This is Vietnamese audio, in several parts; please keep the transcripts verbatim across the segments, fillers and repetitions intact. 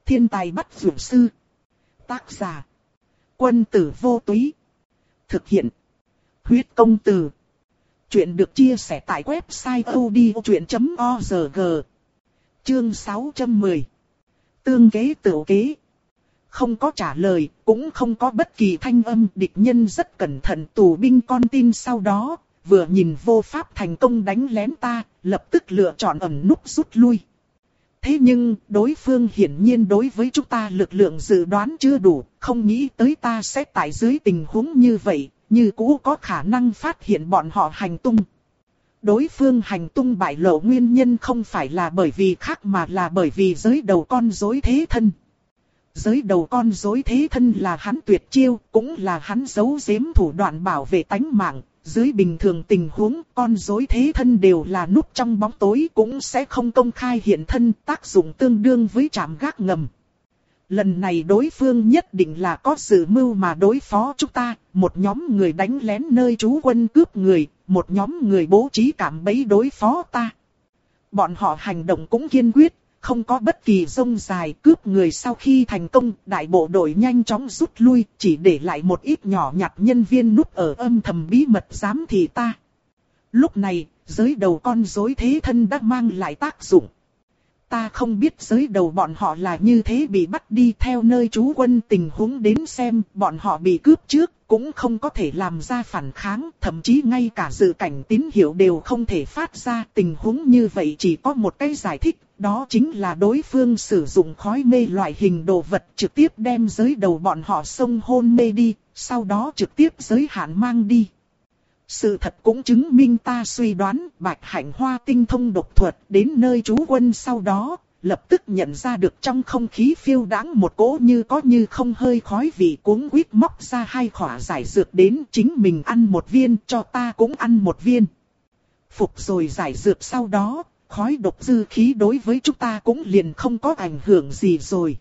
Thiên tài bắt dược sư. Tác giả. Quân tử vô túy. Thực hiện. Huyết công từ. Chuyện được chia sẻ tại website odchuyện chấm org. Chương sáu trăm mười. Tương kế tửu kế. Không có trả lời, cũng không có bất kỳ thanh âm. Địch nhân rất cẩn thận, tù binh con tin sau đó, vừa nhìn vô pháp thành công đánh lén ta, lập tức lựa chọn ẩn núp rút lui. Thế nhưng, đối phương hiển nhiên đối với chúng ta lực lượng dự đoán chưa đủ, không nghĩ tới ta sẽ tại dưới tình huống như vậy, như cũ có khả năng phát hiện bọn họ hành tung. Đối phương hành tung bại lộ nguyên nhân không phải là bởi vì khác mà là bởi vì giới đầu con rối thế thân. Giới đầu con rối thế thân là hắn tuyệt chiêu, cũng là hắn giấu giếm thủ đoạn bảo vệ tánh mạng. Dưới bình thường tình huống, con rối thế thân đều là núp trong bóng tối, cũng sẽ không công khai hiện thân, tác dụng tương đương với trạm gác ngầm. Lần này đối phương nhất định là có sự mưu mà đối phó chúng ta, một nhóm người đánh lén nơi trú quân cướp người, một nhóm người bố trí cạm bẫy đối phó ta. Bọn họ hành động cũng kiên quyết, không có bất kỳ rông dài. Cướp người sau khi thành công, đại bộ đội nhanh chóng rút lui, chỉ để lại một ít nhỏ nhặt nhân viên núp ở âm thầm bí mật giám thị ta. Lúc này, giới đầu con rối thế thân đã mang lại tác dụng. Ta không biết giới đầu bọn họ là như thế bị bắt đi theo nơi trú quân tình huống đến xem, bọn họ bị cướp trước, cũng không có thể làm ra phản kháng, thậm chí ngay cả dự cảnh tín hiệu đều không thể phát ra. Tình huống như vậy chỉ có một cái giải thích, đó chính là đối phương sử dụng khói mê loại hình đồ vật trực tiếp đem giới đầu bọn họ xông hôn mê đi, sau đó trực tiếp giới hạn mang đi. Sự thật cũng chứng minh ta suy đoán Bạch Hạnh Hoa tinh thông độc thuật, đến nơi trú quân sau đó, lập tức nhận ra được trong không khí phiêu đãng một cỗ như có như không hơi khói vị, cuống quýt móc ra hai khỏa giải dược đến, chính mình ăn một viên, cho ta cũng ăn một viên. Phục rồi giải dược sau đó, khói độc dư khí đối với chúng ta cũng liền không có ảnh hưởng gì rồi.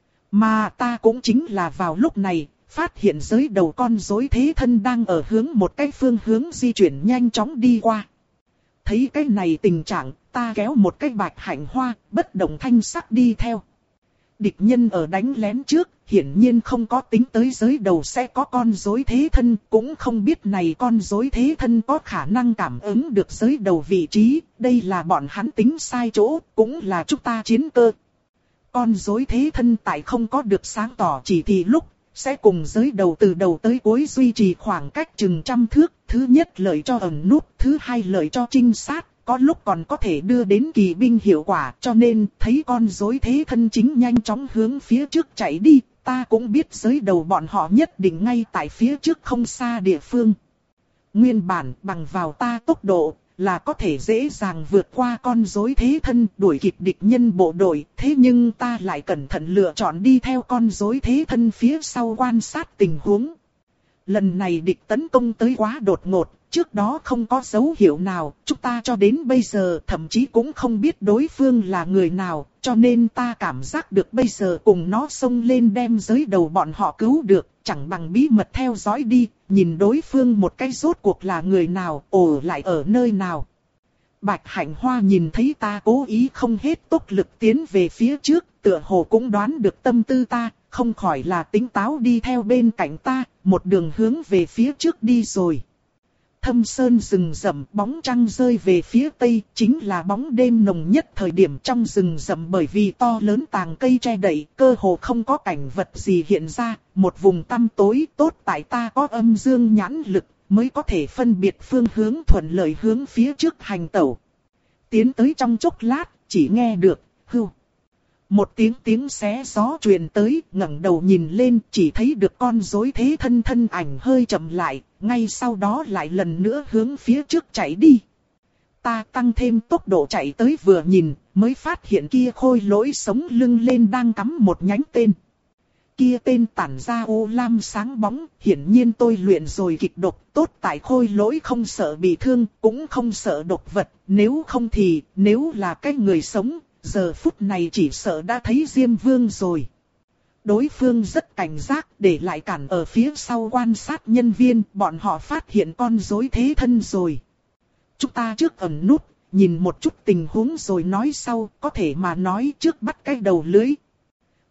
Mà ta cũng chính là vào lúc này, phát hiện giới đầu con rối thế thân đang ở hướng một cái phương hướng di chuyển nhanh chóng đi qua. Thấy cái này tình trạng, ta kéo một cái Bạch Hạnh Hoa, bất động thanh sắc đi theo. Địch nhân ở đánh lén trước, hiển nhiên không có tính tới giới đầu sẽ có con rối thế thân, cũng không biết này con rối thế thân có khả năng cảm ứng được giới đầu vị trí, đây là bọn hắn tính sai chỗ, cũng là chúng ta chiến cơ. Con rối thế thân tại không có được sáng tỏ chỉ thị lúc, sẽ cùng giới đầu từ đầu tới cuối duy trì khoảng cách chừng trăm thước, thứ nhất lợi cho ẩn núp, thứ hai lợi cho trinh sát, có lúc còn có thể đưa đến kỳ binh hiệu quả, cho nên thấy con rối thế thân chính nhanh chóng hướng phía trước chạy đi, ta cũng biết giới đầu bọn họ nhất định ngay tại phía trước không xa địa phương. Nguyên bản bằng vào ta tốc độ là có thể dễ dàng vượt qua con rối thế thân, đuổi kịp địch nhân bộ đội, thế nhưng ta lại cẩn thận lựa chọn đi theo con rối thế thân phía sau quan sát tình huống. Lần này địch tấn công tới quá đột ngột, trước đó không có dấu hiệu nào, chúng ta cho đến bây giờ thậm chí cũng không biết đối phương là người nào, cho nên ta cảm giác được bây giờ cùng nó xông lên đem giới đầu bọn họ cứu được, chẳng bằng bí mật theo dõi đi, nhìn đối phương một cái rốt cuộc là người nào, ổ lại ở nơi nào. Bạch Hạnh Hoa nhìn thấy ta cố ý không hết tốc lực tiến về phía trước, tựa hồ cũng đoán được tâm tư ta, không khỏi là tính táo đi theo bên cạnh ta, một đường hướng về phía trước đi rồi. Thâm sơn rừng rậm, bóng trăng rơi về phía tây, chính là bóng đêm nồng nhất thời điểm trong rừng rậm, bởi vì to lớn tàng cây che đậy, cơ hồ không có cảnh vật gì hiện ra, một vùng tăm tối. Tốt tại ta có âm dương nhãn lực, mới có thể phân biệt phương hướng thuận lợi hướng phía trước hành tẩu. Tiến tới trong chốc lát, chỉ nghe được, hưu. Một tiếng tiếng xé gió truyền tới, ngẩng đầu nhìn lên, chỉ thấy được con rối thế thân thân ảnh hơi chậm lại, ngay sau đó lại lần nữa hướng phía trước chạy đi. Ta tăng thêm tốc độ chạy tới vừa nhìn, mới phát hiện kia khôi lỗi sống lưng lên đang cắm một nhánh tên. Kia tên tản ra ô lam sáng bóng, hiển nhiên tôi luyện rồi kịch độc, tốt tại khôi lỗi không sợ bị thương, cũng không sợ độc vật, nếu không thì, nếu là cái người sống, giờ phút này chỉ sợ đã thấy Diêm Vương rồi. Đối phương rất cảnh giác, để lại cản ở phía sau quan sát nhân viên, bọn họ phát hiện con rối thế thân rồi. Chúng ta trước ẩn nút, nhìn một chút tình huống rồi nói sau, có thể mà nói trước bắt cái đầu lưới.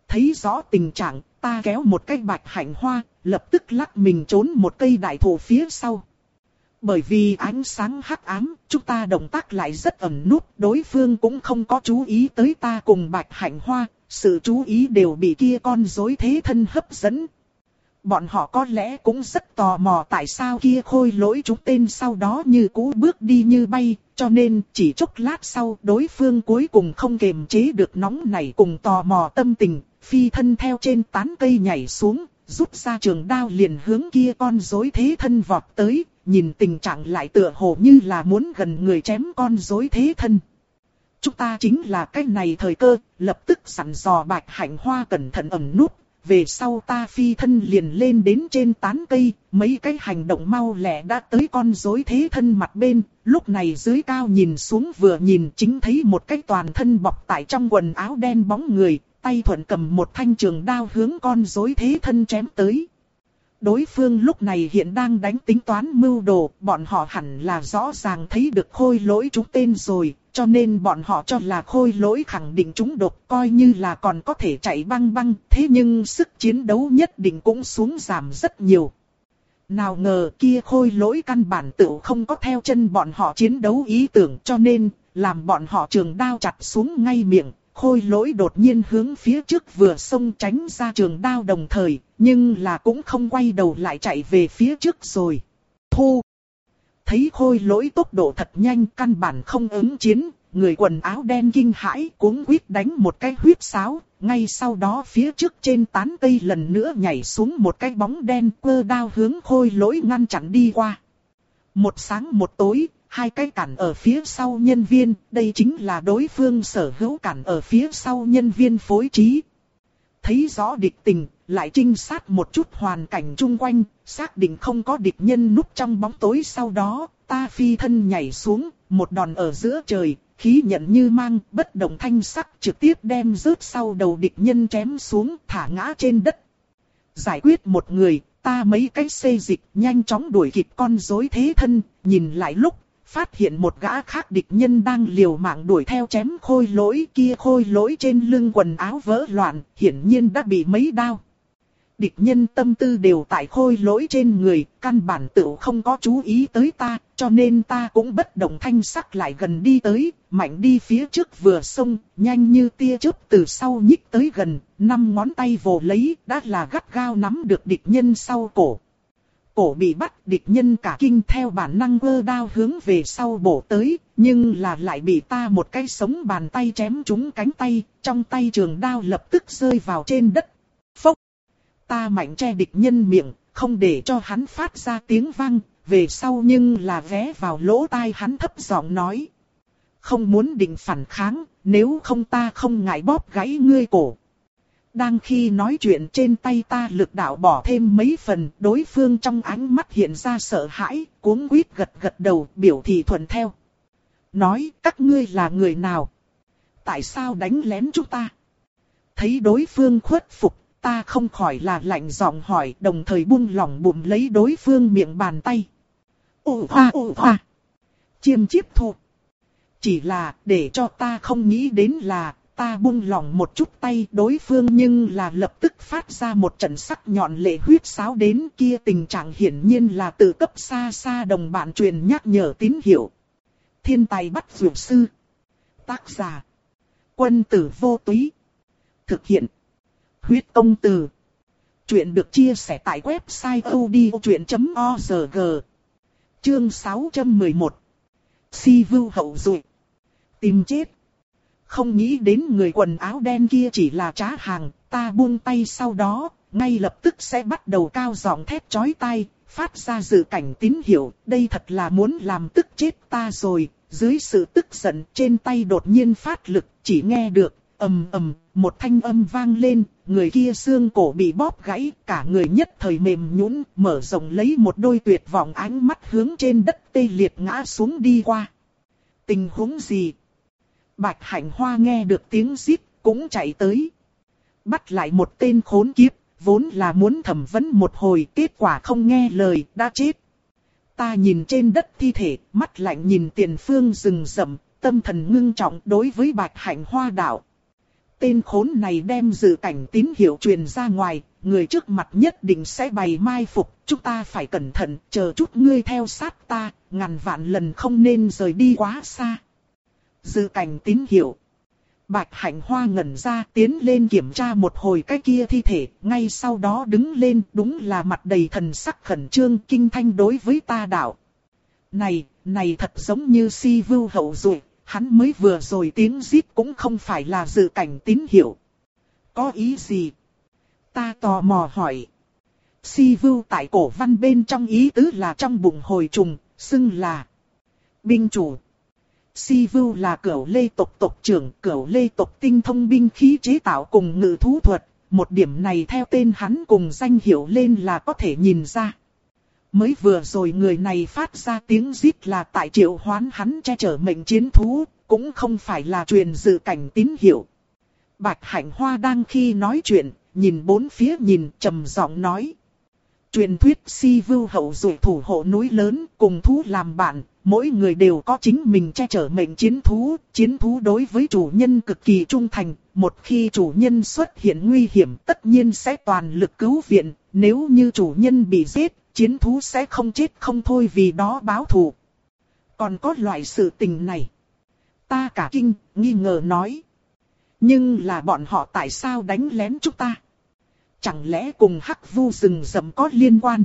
Thấy rõ tình trạng, ta kéo một cái bạch hạnh hoa, lập tức lắc mình trốn một cây đại thụ phía sau. Bởi vì ánh sáng hắc ám, chúng ta động tác lại rất ẩn núp, đối phương cũng không có chú ý tới ta cùng bạch hạnh hoa, sự chú ý đều bị kia con rối thế thân hấp dẫn. Bọn họ có lẽ cũng rất tò mò tại sao kia khôi lỗi chúng tên sau đó như cũ bước đi như bay, cho nên chỉ chốc lát sau đối phương cuối cùng không kềm chế được nóng nảy cùng tò mò tâm tình, phi thân theo trên tán cây nhảy xuống, rút ra trường đao liền hướng kia con rối thế thân vọt tới, nhìn tình trạng lại tựa hồ như là muốn gần người chém con rối thế thân. Chúng ta chính là cái này thời cơ, lập tức sẵn dò bạch hạnh hoa cẩn thận ẩn núp. Về sau ta phi thân liền lên đến trên tán cây, mấy cái hành động mau lẹ đã tới con rối thế thân mặt bên, lúc này dưới cao nhìn xuống vừa nhìn chính thấy một cái toàn thân bọc tại trong quần áo đen bóng người, tay thuận cầm một thanh trường đao hướng con rối thế thân chém tới. Đối phương lúc này hiện đang đánh tính toán mưu đồ, bọn họ hẳn là rõ ràng thấy được khôi lỗi trúng tên rồi, cho nên bọn họ cho là khôi lỗi khẳng định trúng độc, coi như là còn có thể chạy băng băng, thế nhưng sức chiến đấu nhất định cũng xuống giảm rất nhiều. Nào ngờ kia khôi lỗi căn bản tự không có theo chân bọn họ chiến đấu ý tưởng, cho nên làm bọn họ trường đao chặt xuống ngay miệng. Khôi lỗi đột nhiên hướng phía trước vừa xông tránh ra trường đao đồng thời, nhưng là cũng không quay đầu lại chạy về phía trước rồi. Thu! Thấy khôi lỗi tốc độ thật nhanh, căn bản không ứng chiến, người quần áo đen kinh hãi cuống quýt đánh một cái huyết sáo, ngay sau đó phía trước trên tán cây lần nữa nhảy xuống một cái bóng đen quơ đao hướng khôi lỗi ngăn chặn đi qua. Một sáng một tối, hai cái cản ở phía sau nhân viên, đây chính là đối phương sở hữu cản ở phía sau nhân viên phối trí. Thấy rõ địch tình, lại trinh sát một chút hoàn cảnh chung quanh, xác định không có địch nhân núp trong bóng tối sau đó, ta phi thân nhảy xuống, một đòn ở giữa trời, khí nhận như mang, bất động thanh sắc trực tiếp đem rớt sau đầu địch nhân chém xuống, thả ngã trên đất. Giải quyết một người, ta mấy cái xê dịch nhanh chóng đuổi kịp con rối thế thân, nhìn lại lúc, phát hiện một gã khác địch nhân đang liều mạng đuổi theo chém khôi lỗi, kia khôi lỗi trên lưng quần áo vỡ loạn, hiển nhiên đã bị mấy đao. Địch nhân tâm tư đều tại khôi lỗi trên người, căn bản tự không có chú ý tới ta, cho nên ta cũng bất động thanh sắc lại gần đi tới, mạnh đi phía trước vừa xông, nhanh như tia chớp từ sau nhích tới gần, năm ngón tay vồ lấy, đã là gắt gao nắm được địch nhân sau cổ. Cổ bị bắt, địch nhân cả kinh theo bản năng vơ đao hướng về sau bổ tới, nhưng là lại bị ta một cái sống bàn tay chém trúng cánh tay, trong tay trường đao lập tức rơi vào trên đất. Phốc! Ta mạnh che địch nhân miệng, không để cho hắn phát ra tiếng vang, về sau nhưng là vé vào lỗ tai hắn thấp giọng nói. Không muốn định phản kháng, nếu không ta không ngại bóp gãy ngươi cổ. Đang khi nói chuyện trên tay ta lực đạo bỏ thêm mấy phần, đối phương trong ánh mắt hiện ra sợ hãi, cuống quýt gật gật đầu, biểu thị thuận theo. Nói, các ngươi là người nào? Tại sao đánh lén chúng ta? Thấy đối phương khuất phục, ta không khỏi là lạnh giọng hỏi, đồng thời buông lỏng bụng lấy đối phương miệng bàn tay. Ồ hoa ồ hoa! Chiêm chiếp thu! Chỉ là, để cho ta không nghĩ đến là, ta buông lỏng một chút tay đối phương nhưng là lập tức phát ra một trận sắc nhọn lệ huyết sáo đến, kia tình trạng hiển nhiên là từ cấp xa xa đồng bạn truyền nhắc nhở tín hiệu. Thiên tài bắt dược sư. Tác giả. Quân tử vô túy. Thực hiện. Huyết công từ. Chuyện được chia sẻ tại website odchuyện chấm org. Chương sáu trăm mười một. Si vưu hậu duệ. Tìm chết. Không nghĩ đến người quần áo đen kia chỉ là trá hàng, ta buông tay sau đó, ngay lập tức sẽ bắt đầu cao giọng thét chói tai, phát ra dự cảnh tín hiệu, đây thật là muốn làm tức chết ta rồi. Dưới sự tức giận trên tay đột nhiên phát lực, chỉ nghe được, ầm ầm, một thanh âm vang lên, người kia xương cổ bị bóp gãy, cả người nhất thời mềm nhũn, mở rộng lấy một đôi tuyệt vọng ánh mắt hướng trên đất tê liệt ngã xuống đi qua. Tình huống gì? Bạch Hạnh Hoa nghe được tiếng rít, cũng chạy tới. Bắt lại một tên khốn kiếp, vốn là muốn thẩm vấn một hồi, kết quả không nghe lời, đã chết. Ta nhìn trên đất thi thể, mắt lạnh nhìn tiền phương rừng rậm, tâm thần ngưng trọng đối với Bạch Hạnh Hoa đạo. Tên khốn này đem dự cảnh tín hiệu truyền ra ngoài, người trước mặt nhất định sẽ bày mai phục, chúng ta phải cẩn thận, chờ chút ngươi theo sát ta, ngàn vạn lần không nên rời đi quá xa. Dự cảnh tín hiệu. Bạch Hạnh Hoa ngẩn ra, tiến lên kiểm tra một hồi cái kia thi thể, ngay sau đó đứng lên, đúng là mặt đầy thần sắc khẩn trương kinh thanh đối với ta đạo. Này, này thật giống như Si Vưu hậu duệ, hắn mới vừa rồi tiếng rít cũng không phải là dự cảnh tín hiệu. Có ý gì? Ta tò mò hỏi. Si Vưu tại cổ văn bên trong ý tứ là trong bụng hồi trùng, xưng là binh chủ. Si Vưu là Cửu Lê tộc tộc trưởng, Cửu Lê tộc tinh thông binh khí chế tạo cùng ngự thú thuật, một điểm này theo tên hắn cùng danh hiệu lên là có thể nhìn ra. Mới vừa rồi người này phát ra tiếng rít là tại triệu hoán hắn che chở mệnh chiến thú, cũng không phải là truyền dự cảnh tín hiệu. Bạch Hạnh Hoa đang khi nói chuyện, nhìn bốn phía nhìn trầm giọng nói. Truyền thuyết Si Vưu hậu duệ thủ hộ núi lớn cùng thú làm bạn, mỗi người đều có chính mình che chở mệnh chiến thú, chiến thú đối với chủ nhân cực kỳ trung thành, một khi chủ nhân xuất hiện nguy hiểm tất nhiên sẽ toàn lực cứu viện, nếu như chủ nhân bị giết, chiến thú sẽ không chết không thôi vì đó báo thù. Còn có loại sự tình này. Ta cả kinh, nghi ngờ nói. Nhưng là bọn họ tại sao đánh lén chúng ta? Chẳng lẽ cùng Hắc Vu rừng rậm có liên quan?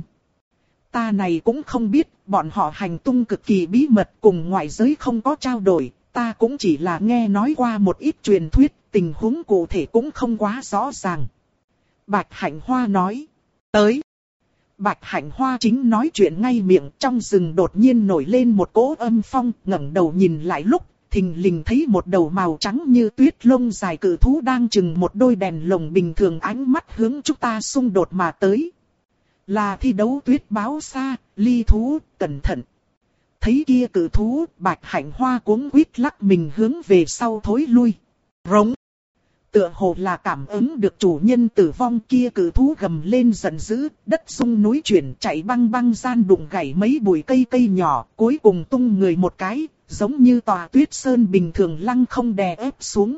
Ta này cũng không biết, bọn họ hành tung cực kỳ bí mật cùng ngoại giới không có trao đổi. Ta cũng chỉ là nghe nói qua một ít truyền thuyết, tình huống cụ thể cũng không quá rõ ràng. Bạch Hạnh Hoa nói. Tới. Bạch Hạnh Hoa chính nói chuyện ngay miệng, trong rừng đột nhiên nổi lên một cỗ âm phong, ngẩng đầu nhìn lại lúc, thình lình thấy một đầu màu trắng như tuyết lông dài cự thú đang chừng một đôi đèn lồng bình thường ánh mắt hướng chúng ta xung đột mà tới. Là thi đấu tuyết báo xa, ly thú, cẩn thận. Thấy kia cự thú, Bạch Hạnh Hoa cuống quýt lắc mình hướng về sau thối lui. Rống. Tựa hồ là cảm ứng được chủ nhân tử vong, kia cự thú gầm lên giận dữ, đất rung núi chuyển chạy băng băng gian đụng gãy mấy bụi cây cây nhỏ, cuối cùng tung người một cái, giống như tòa tuyết sơn bình thường lăng không đè ép xuống.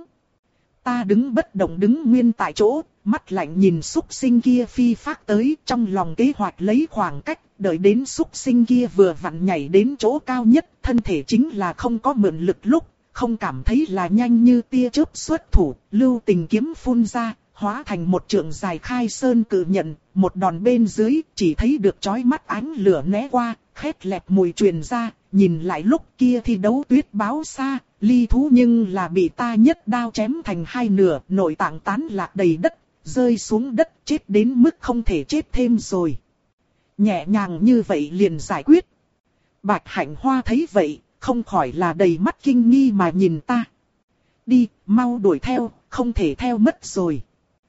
Ta đứng bất động đứng nguyên tại chỗ, mắt lạnh nhìn súc sinh kia phi phát tới, trong lòng kế hoạch lấy khoảng cách, đợi đến súc sinh kia vừa vặn nhảy đến chỗ cao nhất, thân thể chính là không có mượn lực lúc. Không cảm thấy là nhanh như tia chớp xuất thủ, lưu tình kiếm phun ra, hóa thành một trượng dài khai sơn cự nhận, một đòn bên dưới, chỉ thấy được chói mắt ánh lửa né qua, khét lẹt mùi truyền ra, nhìn lại lúc kia thi đấu tuyết báo xa, ly thú nhưng là bị ta nhất đao chém thành hai nửa, nội tạng tán lạc đầy đất, rơi xuống đất chết đến mức không thể chết thêm rồi. Nhẹ nhàng như vậy liền giải quyết. Bạch Hạnh Hoa thấy vậy, không khỏi là đầy mắt kinh nghi mà nhìn ta. Đi, mau đuổi theo, không thể theo mất rồi.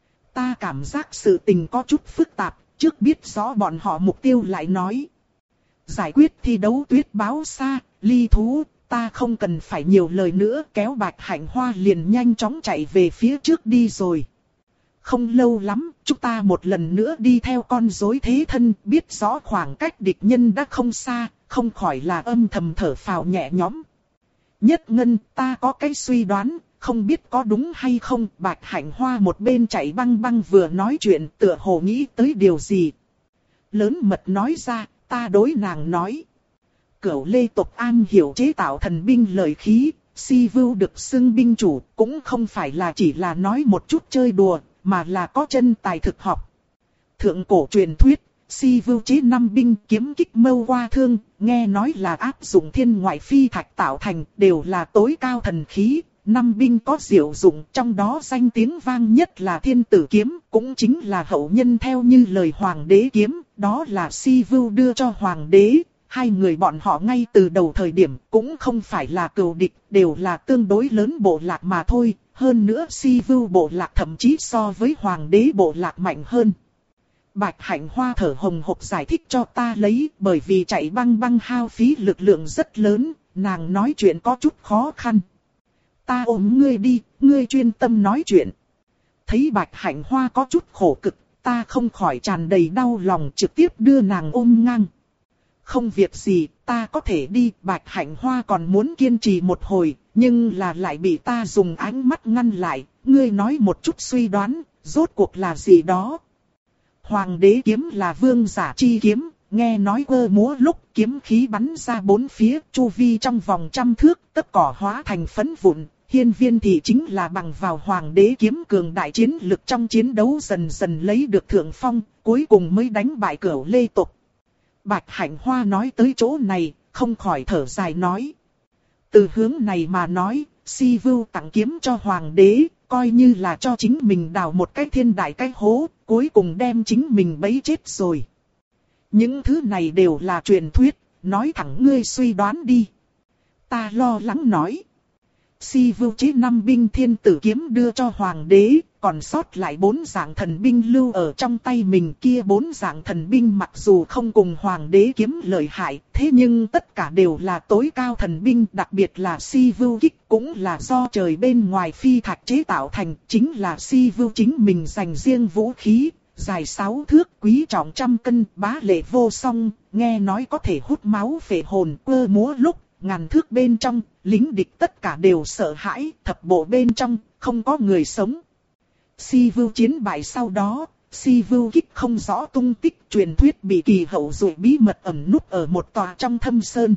Ta cảm giác sự tình có chút phức tạp, trước biết rõ bọn họ mục tiêu lại nói. Giải quyết thi đấu tuyết báo xa, ly thú, ta không cần phải nhiều lời nữa, kéo Bạch Hạnh Hoa liền nhanh chóng chạy về phía trước đi rồi. Không lâu lắm, chúng ta một lần nữa đi theo con rối thế thân, biết rõ khoảng cách địch nhân đã không xa, không khỏi là âm thầm thở phào nhẹ nhõm. Nhất Ngân, ta có cái suy đoán, không biết có đúng hay không. Bạch Hạnh Hoa một bên chạy băng băng vừa nói chuyện, tựa hồ nghĩ tới điều gì. Lớn mật nói ra, ta đối nàng nói. Cửu Lê tộc an hiểu chế tạo thần binh lợi khí, Si Vưu được xưng binh chủ, cũng không phải là chỉ là nói một chút chơi đùa, mà là có chân tài thực học. Thượng cổ truyền thuyết, Si Vưu chế năm binh kiếm kích mâu qua thương, nghe nói là áp dụng thiên ngoại phi thạch tạo thành, đều là tối cao thần khí. Năm binh có diệu dụng, trong đó danh tiếng vang nhất là thiên tử kiếm, cũng chính là hậu nhân theo như lời hoàng đế kiếm, đó là Si Vưu đưa cho hoàng đế. Hai người bọn họ ngay từ đầu thời điểm cũng không phải là cừu địch, đều là tương đối lớn bộ lạc mà thôi. Hơn nữa Si Vưu bộ lạc thậm chí so với hoàng đế bộ lạc mạnh hơn. Bạch Hạnh Hoa thở hồng hộc giải thích cho ta lấy, bởi vì chạy băng băng hao phí lực lượng rất lớn, nàng nói chuyện có chút khó khăn. Ta ôm ngươi đi, ngươi chuyên tâm nói chuyện. Thấy Bạch Hạnh Hoa có chút khổ cực, ta không khỏi tràn đầy đau lòng trực tiếp đưa nàng ôm ngang. Không việc gì, ta có thể đi. Bạch Hạnh Hoa còn muốn kiên trì một hồi, nhưng là lại bị ta dùng ánh mắt ngăn lại. Ngươi nói một chút suy đoán, rốt cuộc là gì đó? Hoàng đế kiếm là vương giả chi kiếm, nghe nói quơ múa lúc kiếm khí bắn ra bốn phía, chu vi trong vòng trăm thước, tất cỏ hóa thành phấn vụn. Hiên Viên thì chính là bằng vào hoàng đế kiếm cường đại chiến lực trong chiến đấu dần dần lấy được thượng phong, cuối cùng mới đánh bại Cửu Lê tộc. Bạch Hạnh Hoa nói tới chỗ này, không khỏi thở dài nói. Từ hướng này mà nói, Si Vưu tặng kiếm cho hoàng đế, coi như là cho chính mình đào một cái thiên đại cái hố, cuối cùng đem chính mình bấy chết rồi. Những thứ này đều là truyền thuyết, nói thẳng ngươi suy đoán đi. Ta lo lắng nói. Si Vưu chế năm binh thiên tử kiếm đưa cho hoàng đế, còn sót lại bốn dạng thần binh lưu ở trong tay mình, kia bốn dạng thần binh mặc dù không cùng hoàng đế kiếm lợi hại, thế nhưng tất cả đều là tối cao thần binh, đặc biệt là Si Vưu kích cũng là do trời bên ngoài phi thạch chế tạo thành, chính là Si Vưu chính mình dành riêng vũ khí, dài sáu thước, quý trọng trăm cân, bá lệ vô song, nghe nói có thể hút máu phệ hồn, quơ múa lúc ngàn thước bên trong, lính địch tất cả đều sợ hãi, thập bộ bên trong, không có người sống. Si Vưu chiến bại sau đó, Si Vưu kích không rõ tung tích, truyền thuyết bị kỳ hậu dụ bí mật ẩn núp ở một tòa trong thâm sơn.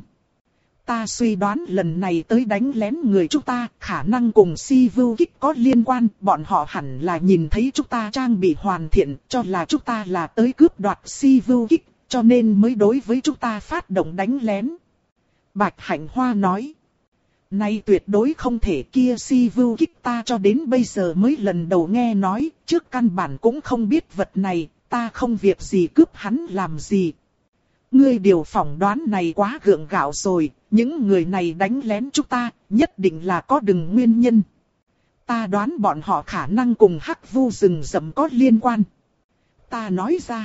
Ta suy đoán lần này tới đánh lén người chúng ta, khả năng cùng Si Vưu kích có liên quan, bọn họ hẳn là nhìn thấy chúng ta trang bị hoàn thiện, cho là chúng ta là tới cướp đoạt Si Vưu kích, cho nên mới đối với chúng ta phát động đánh lén. Bạch Hạnh Hoa nói. Nay tuyệt đối không thể, kia Si Vưu kích ta cho đến bây giờ mới lần đầu nghe nói, trước căn bản cũng không biết vật này, ta không việc gì cướp hắn làm gì. Ngươi điều phỏng đoán này quá gượng gạo rồi, những người này đánh lén chúng ta, nhất định là có đừng nguyên nhân. Ta đoán bọn họ khả năng cùng Hắc Vu rừng rậm có liên quan. Ta nói ra.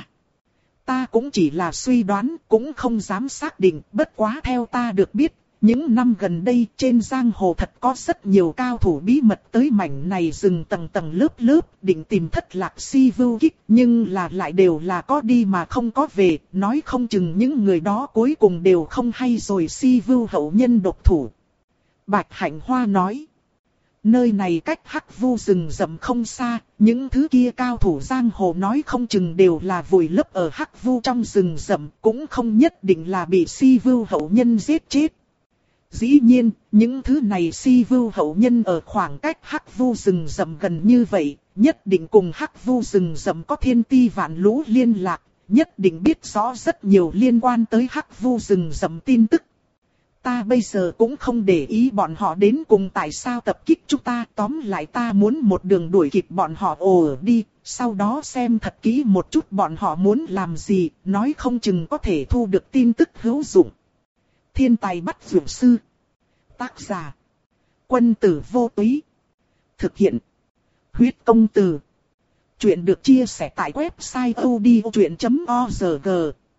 Ta cũng chỉ là suy đoán, cũng không dám xác định, bất quá theo ta được biết, những năm gần đây trên giang hồ thật có rất nhiều cao thủ bí mật tới mảnh này rừng tầng tầng lớp lớp, định tìm thất lạc Si Vưu kích, nhưng là lại đều là có đi mà không có về, nói không chừng những người đó cuối cùng đều không hay rồi Si Vưu hậu nhân độc thủ. Bạch Hạnh Hoa nói. Nơi này cách Hắc Vu rừng rậm không xa, những thứ kia cao thủ giang hồ nói không chừng đều là vùi lấp ở Hắc Vu trong rừng rậm, cũng không nhất định là bị Si Vưu hậu nhân giết chết. Dĩ nhiên, những thứ này Si Vưu hậu nhân ở khoảng cách Hắc Vu rừng rậm gần như vậy, nhất định cùng Hắc Vu rừng rậm có thiên ti vạn lũ liên lạc, nhất định biết rõ rất nhiều liên quan tới Hắc Vu rừng rậm tin tức. Ta bây giờ cũng không để ý bọn họ đến cùng tại sao tập kích chúng ta, tóm lại ta muốn một đường đuổi kịp bọn họ ồ đi, sau đó xem thật kỹ một chút bọn họ muốn làm gì, nói không chừng có thể thu được tin tức hữu dụng. Thiên tài bắt dược sư. Tác giả. Quân tử vô túy. Thực hiện. Huyết công từ. Chuyện được chia sẻ tại website odchuyện chấm org.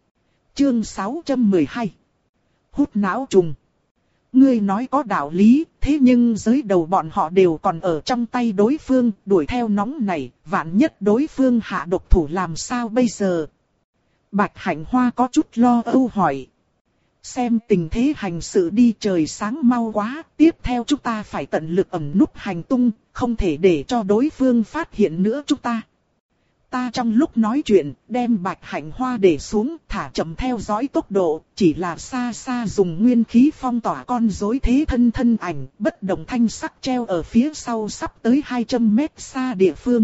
Chương sáu trăm mười hai. Hút não trùng. Ngươi nói có đạo lý, thế nhưng giới đầu bọn họ đều còn ở trong tay đối phương, đuổi theo nóng này, vạn nhất đối phương hạ độc thủ làm sao bây giờ? Bạch Hạnh Hoa có chút lo âu hỏi. Xem tình thế hành sự đi, trời sáng mau quá, tiếp theo chúng ta phải tận lực ẩn núp hành tung, không thể để cho đối phương phát hiện nữa chúng ta. Ta trong lúc nói chuyện, đem Bạch Hạnh Hoa để xuống, thả chậm theo dõi tốc độ, chỉ là xa xa dùng nguyên khí phong tỏa con rối thế thân thân ảnh, bất động thanh sắc treo ở phía sau sắp tới hai trăm mét xa địa phương.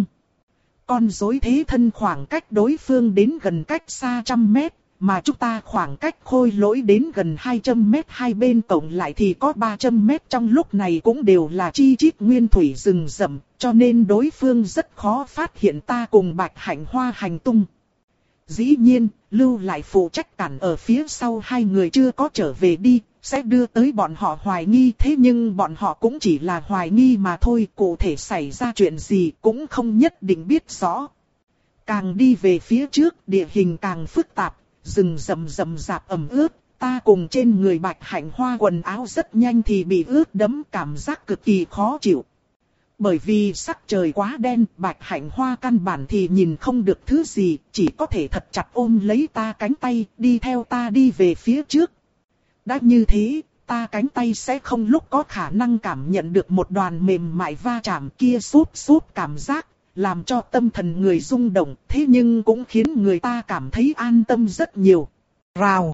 Con rối thế thân khoảng cách đối phương đến gần cách xa trăm mét, mà chúng ta khoảng cách khôi lỗi đến gần hai trăm mét, hai bên tổng lại thì có ba trăm mét, trong lúc này cũng đều là chi chít nguyên thủy rừng rậm, cho nên đối phương rất khó phát hiện ta cùng Bạch Hạnh Hoa hành tung. Dĩ nhiên, lưu lại phụ trách cản ở phía sau hai người chưa có trở về đi, sẽ đưa tới bọn họ hoài nghi, thế nhưng bọn họ cũng chỉ là hoài nghi mà thôi, cụ thể xảy ra chuyện gì cũng không nhất định biết rõ. Càng đi về phía trước, địa hình càng phức tạp. Rừng rậm rậm rạp ẩm ướt, ta cùng trên người Bạch Hạnh Hoa quần áo rất nhanh thì bị ướt đẫm, cảm giác cực kỳ khó chịu. Bởi vì sắc trời quá đen, Bạch Hạnh Hoa căn bản thì nhìn không được thứ gì, chỉ có thể thật chặt ôm lấy ta cánh tay, đi theo ta đi về phía trước. Đã như thế, ta cánh tay sẽ không lúc có khả năng cảm nhận được một đoàn mềm mại va chạm kia súp súp cảm giác, làm cho tâm thần người rung động, thế nhưng cũng khiến người ta cảm thấy an tâm rất nhiều. Rào.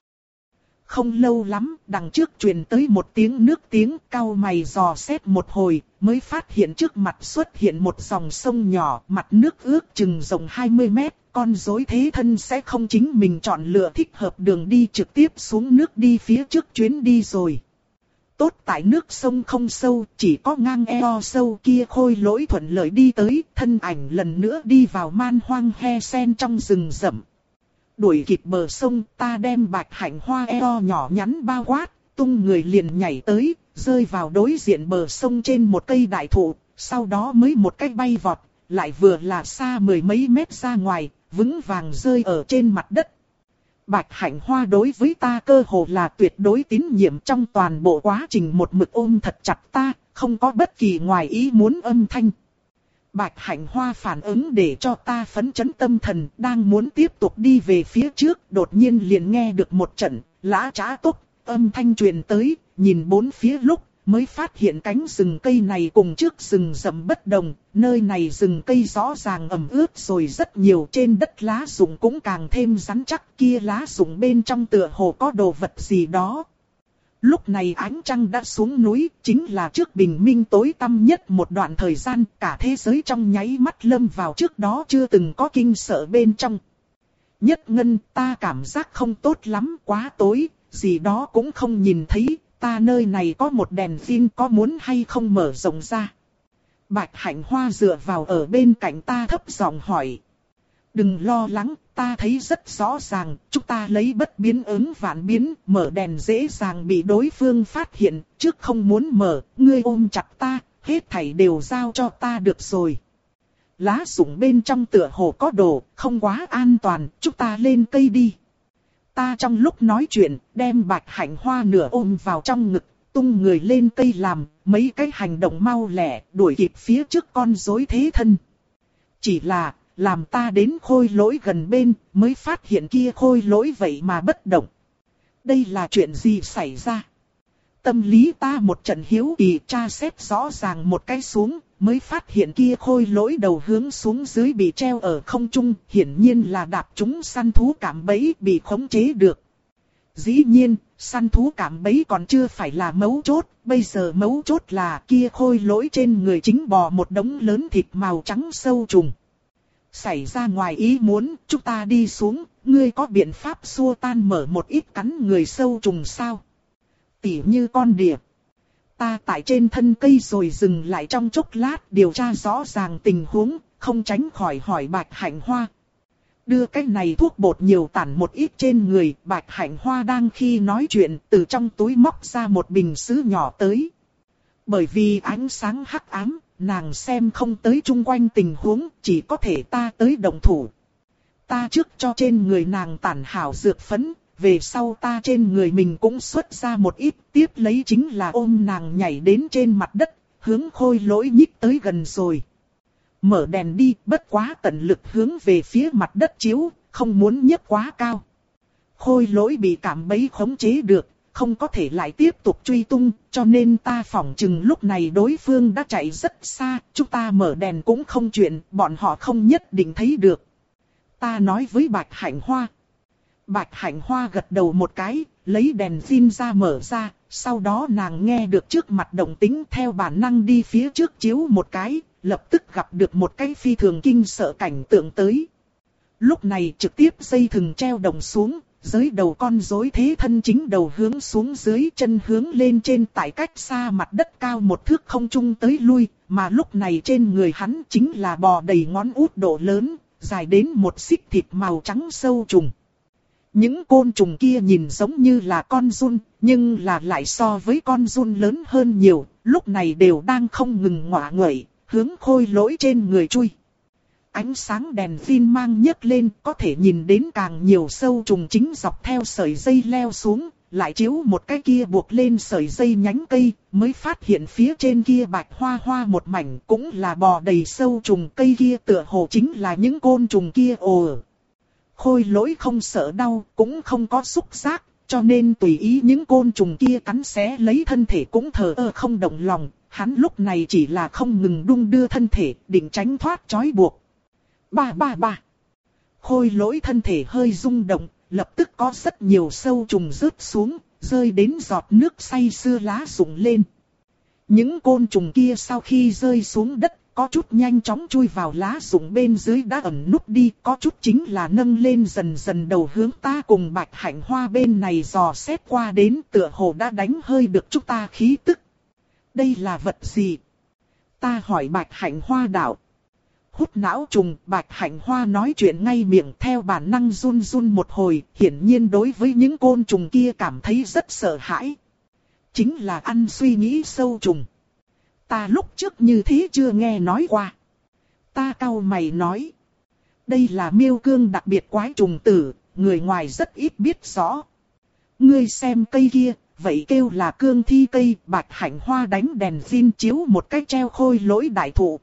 Không lâu lắm, đằng trước truyền tới một tiếng nước tiếng, cau mày dò xét một hồi, mới phát hiện trước mặt xuất hiện một dòng sông nhỏ, mặt nước ước chừng rộng hai mươi mét, con rối thế thân sẽ không chính mình chọn lựa thích hợp đường đi trực tiếp xuống nước đi phía trước chuyến đi rồi. Tốt tại nước sông không sâu, chỉ có ngang eo sâu kia khôi lỗi thuận lợi đi tới, thân ảnh lần nữa đi vào man hoang he sen trong rừng rậm. Đuổi kịp bờ sông, ta đem bạch hạnh hoa eo nhỏ nhắn bao quát, tung người liền nhảy tới, rơi vào đối diện bờ sông trên một cây đại thụ, sau đó mới một cái bay vọt, lại vừa là xa mười mấy mét ra ngoài, vững vàng rơi ở trên mặt đất. Bạch hạnh hoa đối với ta cơ hồ là tuyệt đối tín nhiệm, trong toàn bộ quá trình một mực ôm thật chặt ta, không có bất kỳ ngoài ý muốn âm thanh. Bạch hạnh hoa phản ứng để cho ta phấn chấn tâm thần, đang muốn tiếp tục đi về phía trước, đột nhiên liền nghe được một trận lã chã túc âm thanh truyền tới, nhìn bốn phía lúc mới phát hiện cánh rừng cây này cùng trước rừng rậm bất đồng, nơi này rừng cây rõ ràng ẩm ướt rồi rất nhiều, trên đất lá rụng cũng càng thêm rắn chắc, kia lá rụng bên trong tựa hồ có đồ vật gì đó. Lúc này ánh trăng đã xuống núi, chính là trước bình minh tối tăm nhất một đoạn thời gian, cả thế giới trong nháy mắt lâm vào trước đó chưa từng có kinh sợ bên trong. Nhất Ngân, ta cảm giác không tốt lắm, quá tối, gì đó cũng không nhìn thấy, ta nơi này có một đèn pin, có muốn hay không mở rộng ra. Bạch hạnh hoa dựa vào ở bên cạnh ta thấp giọng hỏi. Đừng lo lắng, ta thấy rất rõ ràng, chúng ta lấy bất biến ứng vạn biến, mở đèn dễ dàng bị đối phương phát hiện, trước không muốn mở, ngươi ôm chặt ta, hết thảy đều giao cho ta được rồi. Lá rụng bên trong tựa hồ có đồ, không quá an toàn, chúng ta lên cây đi. Ta trong lúc nói chuyện, đem bạch hạnh hoa nửa ôm vào trong ngực, tung người lên cây làm, mấy cái hành động mau lẹ, đuổi kịp phía trước con rối thế thân. Chỉ là, làm ta đến khôi lỗi gần bên, mới phát hiện kia khôi lỗi vậy mà bất động. Đây là chuyện gì xảy ra? Tâm lý ta một trận hiếu kỳ tra xét rõ ràng một cái xuống, mới phát hiện kia khôi lỗi đầu hướng xuống dưới bị treo ở không trung, hiển nhiên là đạp chúng săn thú cạm bẫy bị khống chế được. Dĩ nhiên, săn thú cạm bẫy còn chưa phải là mấu chốt, bây giờ mấu chốt là kia khôi lỗi trên người chính bò một đống lớn thịt màu trắng sâu trùng. Xảy ra ngoài ý muốn, chúng ta đi xuống, ngươi có biện pháp xua tan mở một ít cắn người sâu trùng sao? Tỉ như con đỉa. Ta tại trên thân cây rồi dừng lại trong chốc lát điều tra rõ ràng tình huống, không tránh khỏi hỏi bạch hạnh hoa. Đưa cái này thuốc bột nhiều tản một ít trên người, bạch hạnh hoa đang khi nói chuyện từ trong túi móc ra một bình sứ nhỏ tới. Bởi vì ánh sáng hắc ám, nàng xem không tới chung quanh tình huống, chỉ có thể ta tới động thủ. Ta trước cho trên người nàng tản hảo dược phấn, về sau ta trên người mình cũng xuất ra một ít, tiếp lấy chính là ôm nàng nhảy đến trên mặt đất, hướng khôi lỗi nhích tới gần rồi. Mở đèn đi, bất quá tận lực hướng về phía mặt đất chiếu, không muốn nhấc quá cao. Khôi lỗi bị cảm bẫy khống chế được, không có thể lại tiếp tục truy tung, cho nên ta phỏng chừng lúc này đối phương đã chạy rất xa, chúng ta mở đèn cũng không chuyện, bọn họ không nhất định thấy được. Ta nói với bạch hạnh hoa. Bạch hạnh hoa gật đầu một cái, lấy đèn pin ra mở ra, sau đó nàng nghe được trước mặt động tĩnh theo bản năng đi phía trước chiếu một cái, lập tức gặp được một cái phi thường kinh sợ cảnh tượng tới. Lúc này trực tiếp dây thừng treo đồng xuống, dưới đầu con rối thế thân chính đầu hướng xuống dưới, chân hướng lên trên, tại cách xa mặt đất cao một thước không trung tới lui, mà lúc này trên người hắn chính là bò đầy ngón út độ lớn, dài đến một xích thịt màu trắng sâu trùng. Những côn trùng kia nhìn giống như là con giun, nhưng là lại so với con giun lớn hơn nhiều, lúc này đều đang không ngừng ngọa nguậy, hướng khôi lỗi trên người chui. Ánh sáng đèn pin mang nhấc lên, có thể nhìn đến càng nhiều sâu trùng chính dọc theo sợi dây leo xuống, lại chiếu một cái kia buộc lên sợi dây nhánh cây, mới phát hiện phía trên kia bạch hoa hoa một mảnh cũng là bò đầy sâu trùng, cây kia tựa hồ chính là những côn trùng kia ồ. Khôi lỗi không sợ đau, cũng không có xúc giác, cho nên tùy ý những côn trùng kia cắn xé lấy thân thể cũng thờ ơ không động lòng, hắn lúc này chỉ là không ngừng đung đưa thân thể, định tránh thoát trói buộc. Ba ba ba. Khôi lỗi thân thể hơi rung động, lập tức có rất nhiều sâu trùng rớt xuống, rơi đến giọt nước say sưa lá rụng lên. Những côn trùng kia sau khi rơi xuống đất, có chút nhanh chóng chui vào lá rụng bên dưới đã ẩn núp đi, có chút chính là nâng lên dần dần đầu hướng ta cùng Bạch Hạnh Hoa bên này dò xét qua đến, tựa hồ đã đánh hơi được chúng ta khí tức. Đây là vật gì? Ta hỏi Bạch Hạnh Hoa đạo. Hút não trùng. Bạch Hạnh Hoa nói chuyện ngay miệng, theo bản năng run run một hồi, hiển nhiên đối với những côn trùng kia cảm thấy rất sợ hãi. Chính là ăn suy nghĩ sâu trùng. Ta lúc trước như thế chưa nghe nói qua. Ta cau mày nói. Đây là miêu cương đặc biệt quái trùng tử, người ngoài rất ít biết rõ. Ngươi xem cây kia, vậy kêu là cương thi cây. Bạch Hạnh Hoa đánh đèn pin chiếu một cái treo khôi lỗi đại thụ.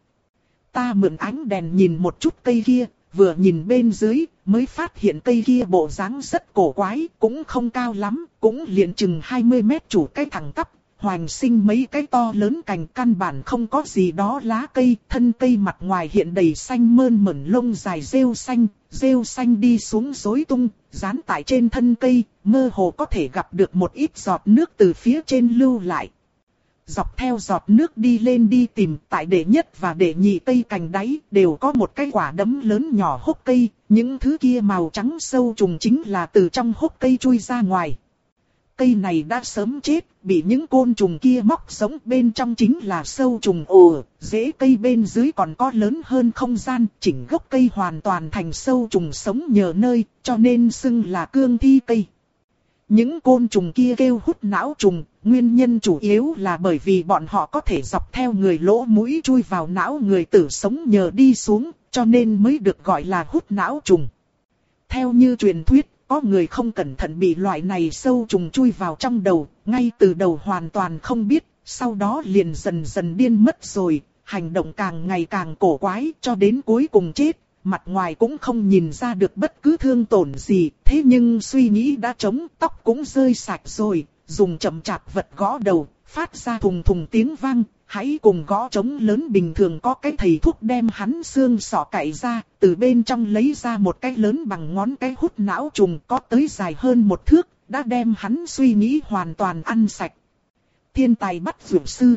Ta mượn ánh đèn nhìn một chút cây kia, vừa nhìn bên dưới, mới phát hiện cây kia bộ dáng rất cổ quái, cũng không cao lắm, cũng liền chừng hai mươi mét chủ cái thẳng tắp, hoành sinh mấy cái to lớn cành, căn bản không có gì đó lá cây, thân cây mặt ngoài hiện đầy xanh mơn mởn lông dài rêu xanh, rêu xanh đi xuống rối tung, dán tại trên thân cây, mơ hồ có thể gặp được một ít giọt nước từ phía trên lưu lại. Dọc theo giọt nước đi lên đi tìm, tại đệ nhất và đệ nhị cây cành đáy đều có một cái quả đấm lớn nhỏ hốc cây, những thứ kia màu trắng sâu trùng chính là từ trong hốc cây chui ra ngoài. Cây này đã sớm chết, bị những côn trùng kia móc sống, bên trong chính là sâu trùng ồ, rễ cây bên dưới còn có lớn hơn không gian, chỉnh gốc cây hoàn toàn thành sâu trùng sống nhờ nơi, cho nên xưng là cương thi cây. Những côn trùng kia kêu hút não trùng, nguyên nhân chủ yếu là bởi vì bọn họ có thể dọc theo người lỗ mũi chui vào não người tử sống nhờ đi xuống, cho nên mới được gọi là hút não trùng. Theo như truyền thuyết, có người không cẩn thận bị loại này sâu trùng chui vào trong đầu, ngay từ đầu hoàn toàn không biết, sau đó liền dần dần điên mất rồi, hành động càng ngày càng cổ quái cho đến cuối cùng chết. Mặt ngoài cũng không nhìn ra được bất cứ thương tổn gì, thế nhưng suy nghĩ đã trống, tóc cũng rơi sạch rồi, dùng chậm chạp vật gõ đầu, phát ra thùng thùng tiếng vang, hãy cùng gõ trống lớn bình thường có cái thầy thuốc đem hắn xương sọ cạy ra, từ bên trong lấy ra một cái lớn bằng ngón cái hút não trùng có tới dài hơn một thước, đã đem hắn suy nghĩ hoàn toàn ăn sạch. Thiên tài bắt dược sư.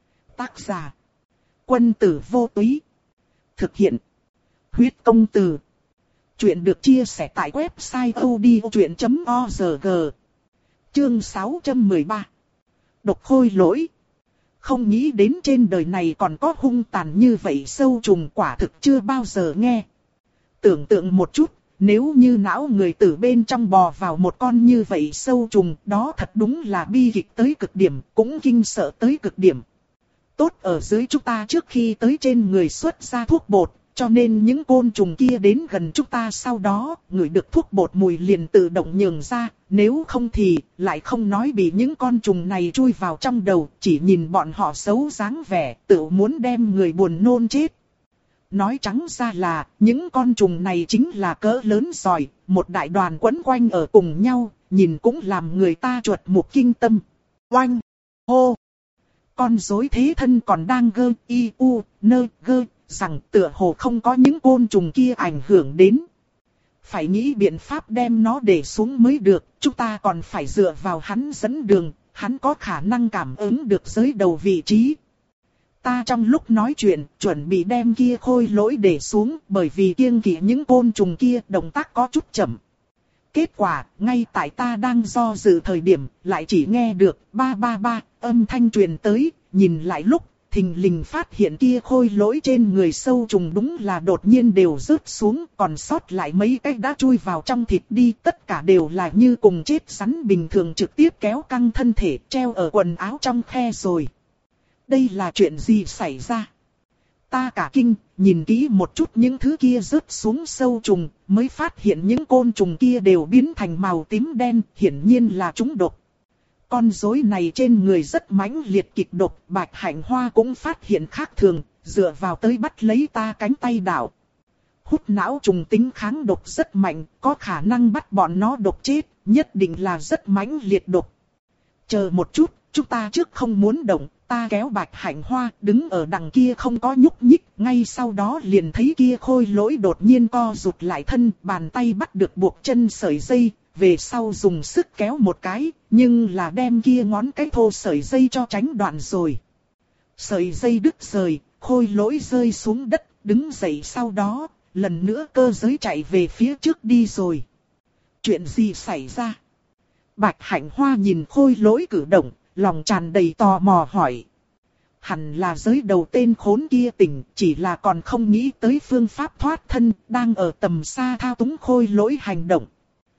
Tác giả. Quân tử vô túy. Thực hiện. Huyết công từ. Chuyện được chia sẻ tại website odchuyện chấm org. Chương sáu trăm mười ba. Độc khôi lỗi. Không nghĩ đến trên đời này còn có hung tàn như vậy, sâu trùng quả thực chưa bao giờ nghe. Tưởng tượng một chút, nếu như não người tử bên trong bò vào một con như vậy sâu trùng, đó thật đúng là bi kịch tới cực điểm, cũng kinh sợ tới cực điểm. Tốt ở dưới chúng ta trước khi tới trên người xuất ra thuốc bột, cho nên những côn trùng kia đến gần chúng ta sau đó, ngửi được thuốc bột mùi liền tự động nhường ra, nếu không thì, lại không nói bị những con trùng này chui vào trong đầu, chỉ nhìn bọn họ xấu dáng vẻ, tự muốn đem người buồn nôn chết. Nói trắng ra là, những con trùng này chính là cỡ lớn giỏi, một đại đoàn quấn quanh ở cùng nhau, nhìn cũng làm người ta chuột mục kinh tâm. Oanh! Hô! Con rối thế thân còn đang gơ, y, u, nơ, gơ, rằng tựa hồ không có những côn trùng kia ảnh hưởng đến. Phải nghĩ biện pháp đem nó để xuống mới được, chúng ta còn phải dựa vào hắn dẫn đường, hắn có khả năng cảm ứng được giới đầu vị trí. Ta trong lúc nói chuyện, chuẩn bị đem kia khôi lỗi để xuống, bởi vì kiêng kỵ những côn trùng kia động tác có chút chậm. Kết quả, ngay tại ta đang do dự thời điểm, lại chỉ nghe được ba ba ba, âm thanh truyền tới, nhìn lại lúc, thình lình phát hiện kia khôi lỗi trên người sâu trùng đúng là đột nhiên đều rớt xuống, còn sót lại mấy cái đã chui vào trong thịt đi, tất cả đều là như cùng chết rắn bình thường trực tiếp kéo căng thân thể, treo ở quần áo trong khe rồi. Đây là chuyện gì xảy ra? Ta cả kinh, nhìn kỹ một chút những thứ kia rớt xuống sâu trùng, mới phát hiện những côn trùng kia đều biến thành màu tím đen, hiển nhiên là chúng độc. Con rối này trên người rất mãnh liệt kịch độc, Bạch Hạnh Hoa cũng phát hiện khác thường, dựa vào tới bắt lấy ta cánh tay đảo. Hút não trùng tính kháng độc rất mạnh, có khả năng bắt bọn nó độc chết, nhất định là rất mãnh liệt độc. Chờ một chút, chúng ta trước không muốn động, ta kéo Bạch Hạnh Hoa đứng ở đằng kia không có nhúc nhích, ngay sau đó liền thấy kia khôi lỗi đột nhiên co rụt lại thân, bàn tay bắt được buộc chân sợi dây, về sau dùng sức kéo một cái, nhưng là đem kia ngón cái thô sợi dây cho tránh đoạn rồi. Sợi dây đứt rời, khôi lỗi rơi xuống đất, đứng dậy sau đó, lần nữa cơ giới chạy về phía trước đi rồi. Chuyện gì xảy ra? Bạch Hạnh Hoa nhìn khôi lỗi cử động, lòng tràn đầy tò mò hỏi. Hẳn là giới đầu tên khốn kia tỉnh, chỉ là còn không nghĩ tới phương pháp thoát thân, đang ở tầm xa thao túng khôi lỗi hành động.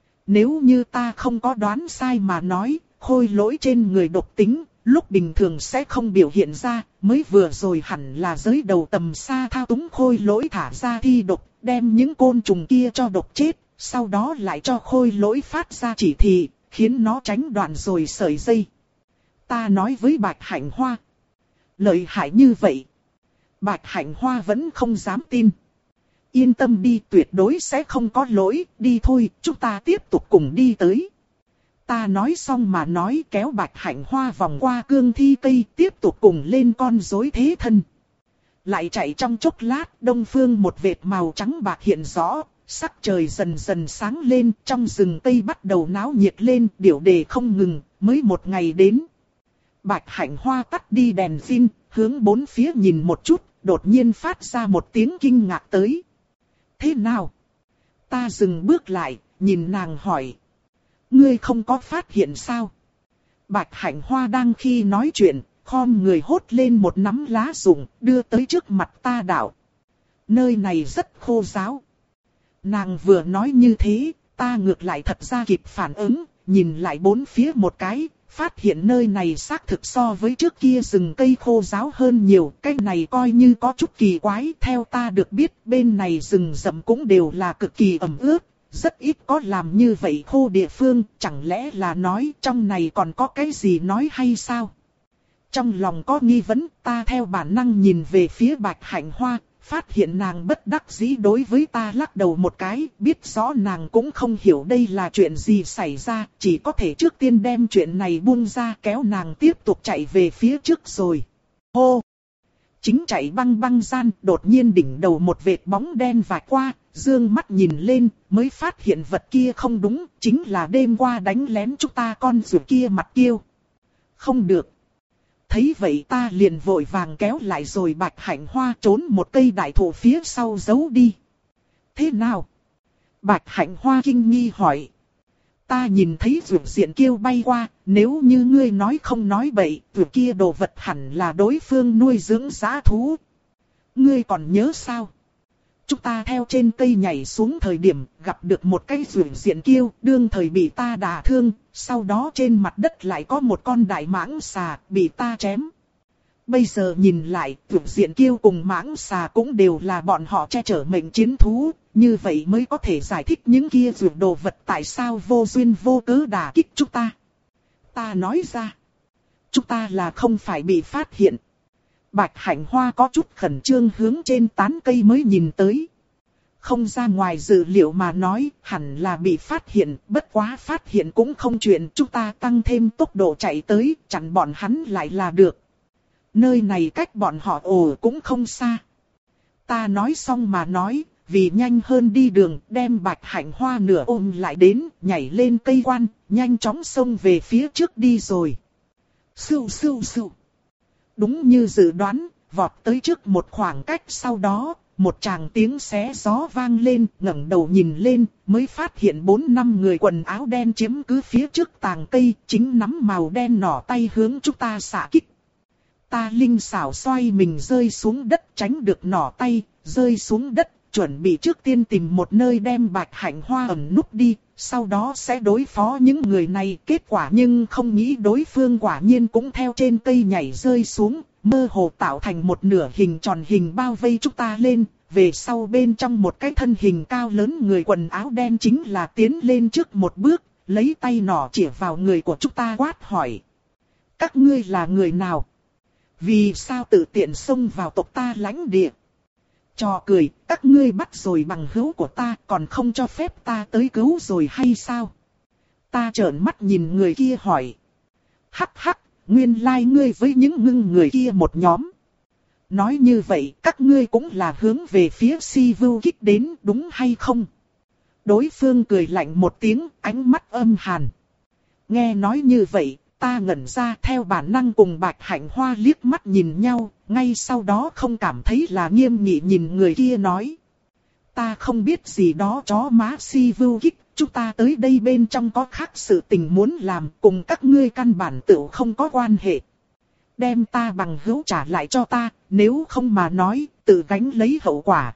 Nếu như ta không có đoán sai mà nói, khôi lỗi trên người độc tính, lúc bình thường sẽ không biểu hiện ra, mới vừa rồi hẳn là giới đầu tầm xa thao túng khôi lỗi thả ra thi độc, đem những côn trùng kia cho độc chết, sau đó lại cho khôi lỗi phát ra chỉ thị, khiến nó tránh đoạn rồi sợi dây. Ta nói với Bạch Hạnh Hoa, lợi hại như vậy. Bạch Hạnh Hoa vẫn không dám tin. Yên tâm đi, tuyệt đối sẽ không có lỗi, đi thôi, chúng ta tiếp tục cùng đi tới. Ta nói xong mà nói, kéo Bạch Hạnh Hoa vòng qua cương thi cây, tiếp tục cùng lên con rối thế thân. Lại chạy trong chốc lát, đông phương một vệt màu trắng bạc hiện rõ, sắc trời dần dần sáng lên, trong rừng cây bắt đầu náo nhiệt lên, điệu đề không ngừng, mới một ngày đến. Bạch Hạnh Hoa tắt đi đèn pin, hướng bốn phía nhìn một chút, đột nhiên phát ra một tiếng kinh ngạc tới. Thế nào? Ta dừng bước lại, nhìn nàng hỏi. Ngươi không có phát hiện sao? Bạch Hạnh Hoa đang khi nói chuyện, khom người hốt lên một nắm lá rụng, đưa tới trước mặt ta đảo. Nơi này rất khô ráo. Nàng vừa nói như thế, ta ngược lại thật ra kịp phản ứng, nhìn lại bốn phía một cái, phát hiện nơi này xác thực so với trước kia rừng cây khô ráo hơn nhiều. Cái này coi như có chút kỳ quái, theo ta được biết bên này rừng rậm cũng đều là cực kỳ ẩm ướt, rất ít có làm như vậy khô địa phương, chẳng lẽ là nói trong này còn có cái gì nói hay sao? Trong lòng có nghi vấn, ta theo bản năng nhìn về phía Bạch Hạnh Hoa, phát hiện nàng bất đắc dĩ đối với ta lắc đầu một cái, biết rõ nàng cũng không hiểu đây là chuyện gì xảy ra, chỉ có thể trước tiên đem chuyện này buông ra kéo nàng tiếp tục chạy về phía trước rồi. Hô! Chính chạy băng băng gian, đột nhiên đỉnh đầu một vệt bóng đen vạch qua, dương mắt nhìn lên, mới phát hiện vật kia không đúng, chính là đêm qua đánh lén chúng ta con ruột kia mặt kiêu. Không được. Thấy vậy ta liền vội vàng kéo lại rồi Bạch Hạnh Hoa trốn một cây đại thụ phía sau giấu đi. Thế nào? Bạch Hạnh Hoa kinh nghi hỏi. Ta nhìn thấy ruột diện kiêu bay qua, nếu như ngươi nói không nói bậy, ruột kia đồ vật hẳn là đối phương nuôi dưỡng dã thú. Ngươi còn nhớ sao? Chúng ta theo trên cây nhảy xuống thời điểm, gặp được một cái ruột diện kiêu, đương thời bị ta đả thương, sau đó trên mặt đất lại có một con đại mãng xà, bị ta chém. Bây giờ nhìn lại, ruột diện kiêu cùng mãng xà cũng đều là bọn họ che chở mệnh chiến thú, như vậy mới có thể giải thích những kia ruột đồ vật tại sao vô duyên vô cớ đả kích chúng ta. Ta nói ra, chúng ta là không phải bị phát hiện. Bạch Hạnh Hoa có chút khẩn trương hướng trên tán cây mới nhìn tới. Không ra ngoài dự liệu mà nói, hẳn là bị phát hiện, bất quá phát hiện cũng không chuyện, chúng ta tăng thêm tốc độ chạy tới, chặn bọn hắn lại là được. Nơi này cách bọn họ ổ cũng không xa. Ta nói xong mà nói, vì nhanh hơn đi đường, đem Bạch Hạnh Hoa nửa ôm lại đến, nhảy lên cây quan, nhanh chóng xông về phía trước đi rồi. Sưu sưu sưu. Đúng như dự đoán, vọt tới trước một khoảng cách sau đó, một tràng tiếng xé gió vang lên, ngẩng đầu nhìn lên, mới phát hiện bốn năm người quần áo đen chiếm cứ phía trước tàng cây, chính nắm màu đen nỏ tay hướng chúng ta xạ kích. Ta linh xảo xoay mình rơi xuống đất tránh được nỏ tay, rơi xuống đất, chuẩn bị trước tiên tìm một nơi đem Bạch Hạnh Hoa ẩn núp đi, sau đó sẽ đối phó những người này. Kết quả nhưng không nghĩ đối phương quả nhiên cũng theo trên cây nhảy rơi xuống, mơ hồ tạo thành một nửa hình tròn hình bao vây chúng ta lên. Về sau bên trong một cái thân hình cao lớn người quần áo đen chính là tiến lên trước một bước, lấy tay nỏ chĩa vào người của chúng ta quát hỏi. Các ngươi là người nào? Vì sao tự tiện xông vào tộc ta lãnh địa? Trò cười, các ngươi bắt rồi bằng hữu của ta còn không cho phép ta tới cứu rồi hay sao? Ta trợn mắt nhìn người kia hỏi. Hắc hắc, nguyên lai like ngươi với những ngưng người kia một nhóm. Nói như vậy các ngươi cũng là hướng về phía Si Vưu Kích đến đúng hay không? Đối phương cười lạnh một tiếng, ánh mắt âm hàn. Nghe nói như vậy, ta ngẩn ra theo bản năng cùng Bạch Hạnh Hoa liếc mắt nhìn nhau, ngay sau đó không cảm thấy là nghiêm nghị nhìn người kia nói. Ta không biết gì đó chó má Si Vưu Kích, chúng ta tới đây bên trong có khác sự tình muốn làm, cùng các ngươi căn bản tự không có quan hệ. Đem ta bằng hữu trả lại cho ta, nếu không mà nói, tự gánh lấy hậu quả.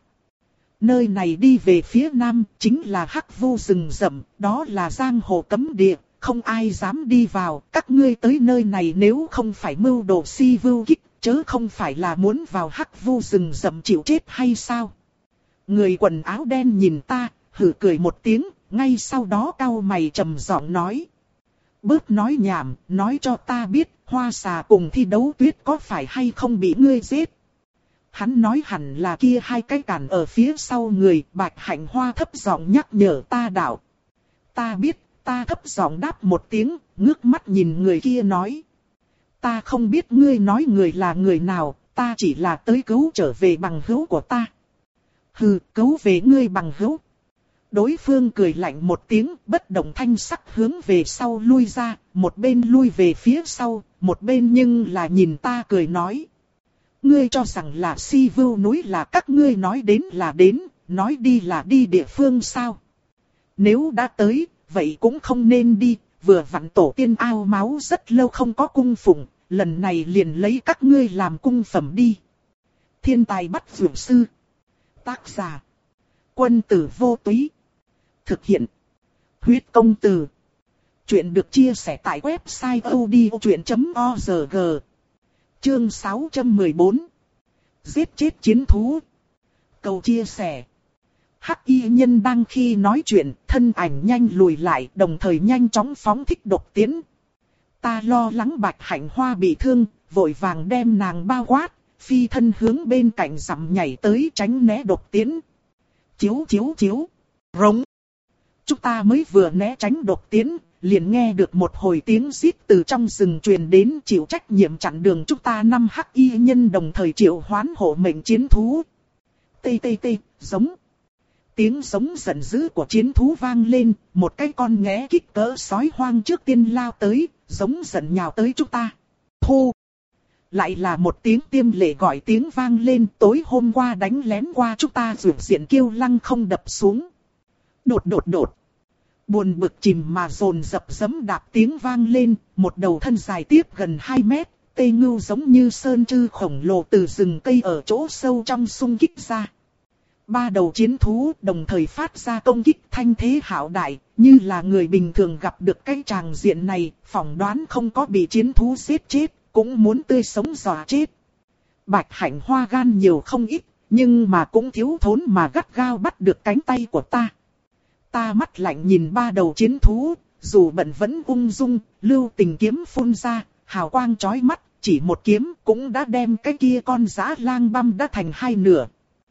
Nơi này đi về phía nam, chính là hắc vu rừng rậm, đó là giang hồ cấm địa, không ai dám đi vào. Các ngươi tới nơi này nếu không phải mưu đồ Si Vưu Kích, chớ không phải là muốn vào hắc vu rừng rậm chịu chết hay sao? Người quần áo đen nhìn ta, hừ cười một tiếng, ngay sau đó cau mày trầm giọng nói. Bớt nói nhảm, nói cho ta biết, Hoa Xà cùng thi đấu tuyết có phải hay không bị ngươi giết? Hắn nói hẳn là kia hai cái cản ở phía sau người, Bạch Hạnh Hoa thấp giọng nhắc nhở ta đạo. Ta biết, ta thấp giọng đáp một tiếng, ngước mắt nhìn người kia nói. Ta không biết ngươi nói người là người nào, ta chỉ là tới cứu trở về bằng hữu của ta. Hừ, cứu về ngươi bằng hữu. Đối phương cười lạnh một tiếng, bất động thanh sắc hướng về sau lui ra, một bên lui về phía sau, một bên nhưng là nhìn ta cười nói. Ngươi cho rằng là Si Vưu núi là các ngươi nói đến là đến, nói đi là đi địa phương sao? Nếu đã tới, vậy cũng không nên đi, vừa vặn tổ tiên ao máu rất lâu không có cung phụng, lần này liền lấy các ngươi làm cung phẩm đi. Thiên tài bắt vượt sư. Tác giả. Quân tử vô túy. Thực hiện. Huyết công từ. Chuyện được chia sẻ tại website odchuyện chấm org. Chương sáu trăm mười bốn. Giết chết chiến thú. Cầu chia sẻ. Hắc y nhân đang khi nói chuyện, thân ảnh nhanh lùi lại, đồng thời nhanh chóng phóng thích độc tiến. Ta lo lắng Bạch Hạnh Hoa bị thương, vội vàng đem nàng bao quát, phi thân hướng bên cạnh dặm nhảy tới tránh né độc tiến. Chiếu chiếu chiếu. Rống. Chúng ta mới vừa né tránh độc tiến, liền nghe được một hồi tiếng rít từ trong rừng truyền đến, chịu trách nhiệm chặn đường chúng ta năm hắc y nhân đồng thời triệu hoán hộ mệnh chiến thú. Tê tê tê, giống. Tiếng giống giận dữ của chiến thú vang lên, một cái con nghé kích cỡ sói hoang trước tiên lao tới, giống giận nhào tới chúng ta. Thu. Lại là một tiếng tiêm lệ gọi tiếng vang lên, tối hôm qua đánh lén qua chúng ta rượu diện kiêu lăng không đập xuống. Đột đột đột. Buồn bực chìm mà dồn dập giẫm đạp tiếng vang lên, một đầu thân dài tiếp gần hai mét, tê ngưu giống như sơn trư khổng lồ từ rừng cây ở chỗ sâu trong xung kích ra. Ba đầu chiến thú đồng thời phát ra công kích thanh thế hạo đại, như là người bình thường gặp được cái tràng diện này, phỏng đoán không có bị chiến thú giết chết, cũng muốn tươi sống dọa chết. Bạch Hạnh Hoa gan nhiều không ít, nhưng mà cũng thiếu thốn mà gắt gao bắt được cánh tay của ta. Ta mắt lạnh nhìn ba đầu chiến thú, dù bận vẫn ung dung, lưu tình kiếm phun ra, hào quang chói mắt, chỉ một kiếm cũng đã đem cái kia con dã lang băm đã thành hai nửa.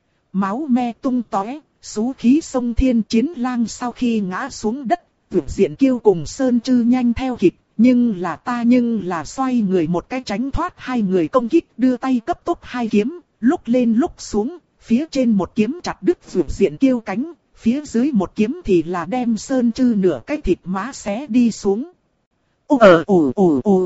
Máu me tung tóe, xú khí sông thiên, chiến lang sau khi ngã xuống đất, Vượng Diện Kiêu cùng Sơn Trư nhanh theo kịp, nhưng là ta nhưng là xoay người một cái tránh thoát hai người công kích, đưa tay cấp tốc hai kiếm, lúc lên lúc xuống, phía trên một kiếm chặt đứt Vượng Diện Kiêu cánh, phía dưới một kiếm thì là đem Sơn Trư nửa cái thịt má xé đi xuống. Ồ ờ ồ ồ ồ.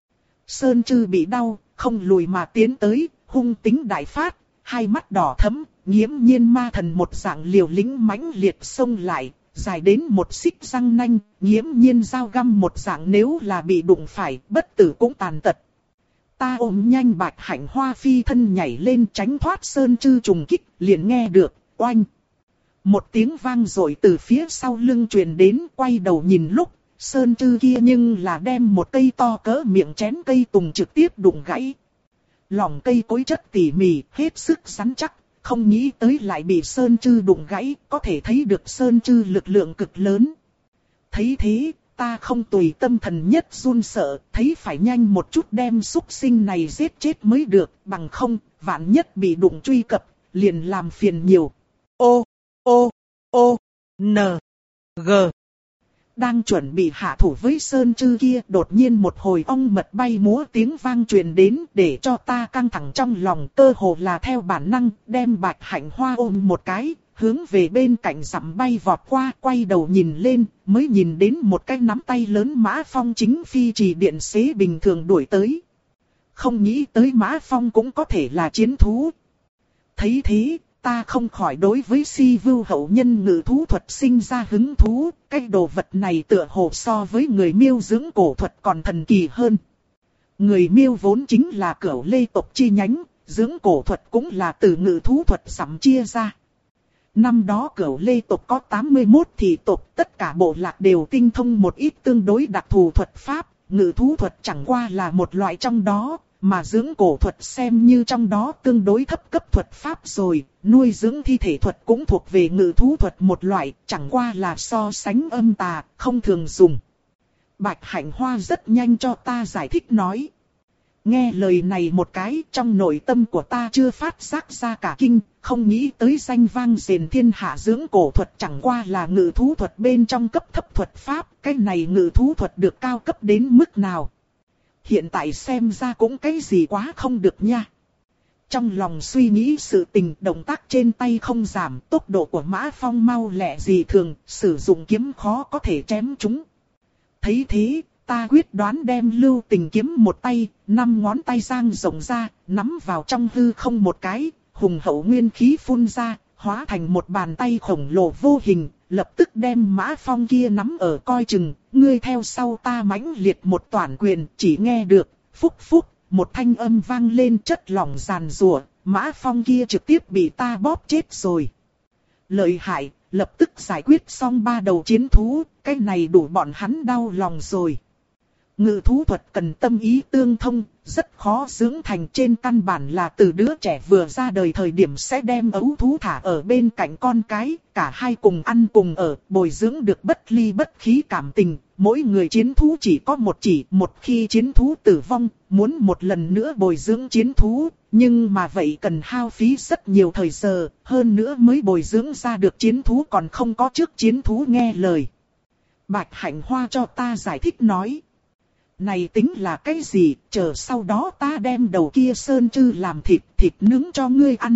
Sơn Trư bị đau, không lùi mà tiến tới, hung tính đại phát, hai mắt đỏ thẫm, nghiễm nhiên ma thần một dạng liều lĩnh mãnh liệt xông lại, dài đến một xích răng nanh, nghiễm nhiên dao găm một dạng, nếu là bị đụng phải, bất tử cũng tàn tật. Ta ôm nhanh Bạch Hạnh Hoa phi thân nhảy lên tránh thoát Sơn Trư trùng kích, liền nghe được, oanh. Một tiếng vang rồi từ phía sau lưng truyền đến, quay đầu nhìn lúc, Sơn Trư kia nhưng là đem một cây to cỡ miệng chén cây tùng trực tiếp đụng gãy. Lòng cây cối chất tỉ mỉ, hết sức rắn chắc, không nghĩ tới lại bị Sơn Trư đụng gãy, có thể thấy được Sơn Trư lực lượng cực lớn. Thấy thế, ta không tùy tâm thần nhất run sợ, thấy phải nhanh một chút đem súc sinh này giết chết mới được, bằng không, vạn nhất bị đụng truy cập, liền làm phiền nhiều. Ô, ô, ô, n, g. Đang chuẩn bị hạ thủ với Sơn Trư kia, đột nhiên một hồi ong mật bay múa tiếng vang truyền đến, để cho ta căng thẳng trong lòng, cơ hồ là theo bản năng, đem Bạch Hạnh Hoa ôm một cái, hướng về bên cạnh dặm bay vọt qua, quay đầu nhìn lên, mới nhìn đến một cái nắm tay lớn Mã Phong chính phi trì điện xế bình thường đuổi tới. Không nghĩ tới Mã Phong cũng có thể là chiến thú. Thấy thế, ta không khỏi đối với Si Vưu hậu nhân ngự thú thuật sinh ra hứng thú, cái đồ vật này tựa hồ so với người Miêu dưỡng cổ thuật còn thần kỳ hơn. Người Miêu vốn chính là cửu lê tộc chi nhánh, dưỡng cổ thuật cũng là từ ngự thú thuật sắm chia ra. Năm đó cửu lê tộc có tám mươi mốt thị tộc, tất cả bộ lạc đều tinh thông một ít tương đối đặc thù thuật pháp, ngự thú thuật chẳng qua là một loại trong đó, mà dưỡng cổ thuật xem như trong đó tương đối thấp cấp thuật pháp rồi, nuôi dưỡng thi thể thuật cũng thuộc về ngự thú thuật một loại, chẳng qua là so sánh âm tà, không thường dùng. Bạch Hạnh Hoa rất nhanh cho ta giải thích nói. Nghe lời này một cái, trong nội tâm của ta chưa phát giác ra cả kinh, không nghĩ tới danh vang rền thiên hạ dưỡng cổ thuật chẳng qua là ngự thú thuật bên trong cấp thấp thuật pháp, cái này ngự thú thuật được cao cấp đến mức nào. Hiện tại xem ra cũng cái gì quá không được nha. Trong lòng suy nghĩ sự tình, động tác trên tay không giảm, tốc độ của Mã Phong mau lẹ gì thường, sử dụng kiếm khó có thể chém chúng. Thấy thế, ta quyết đoán đem Lưu Tình kiếm một tay, năm ngón tay giang rộng ra, nắm vào trong hư không một cái, hùng hậu nguyên khí phun ra, hóa thành một bàn tay khổng lồ vô hình, lập tức đem Mã Phong kia nắm ở coi chừng, ngươi theo sau ta mãnh liệt một toản quyền, chỉ nghe được, phúc phúc, một thanh âm vang lên chất lỏng giàn giụa, Mã Phong kia trực tiếp bị ta bóp chết rồi. Lợi hại, lập tức giải quyết xong ba đầu chiến thú, cái này đủ bọn hắn đau lòng rồi. Ngự thú thuật cần tâm ý tương thông, rất khó dưỡng thành, trên căn bản là từ đứa trẻ vừa ra đời thời điểm sẽ đem ấu thú thả ở bên cạnh con cái, cả hai cùng ăn cùng ở, bồi dưỡng được bất ly bất khí cảm tình. Mỗi người chiến thú chỉ có một chỉ, một khi chiến thú tử vong, muốn một lần nữa bồi dưỡng chiến thú, nhưng mà vậy cần hao phí rất nhiều thời giờ, hơn nữa mới bồi dưỡng ra được chiến thú còn không có trước chiến thú nghe lời. Bạch Hạnh Hoa cho ta giải thích nói. Này tính là cái gì, chờ sau đó ta đem đầu kia Sơn Trư làm thịt, thịt nướng cho ngươi ăn.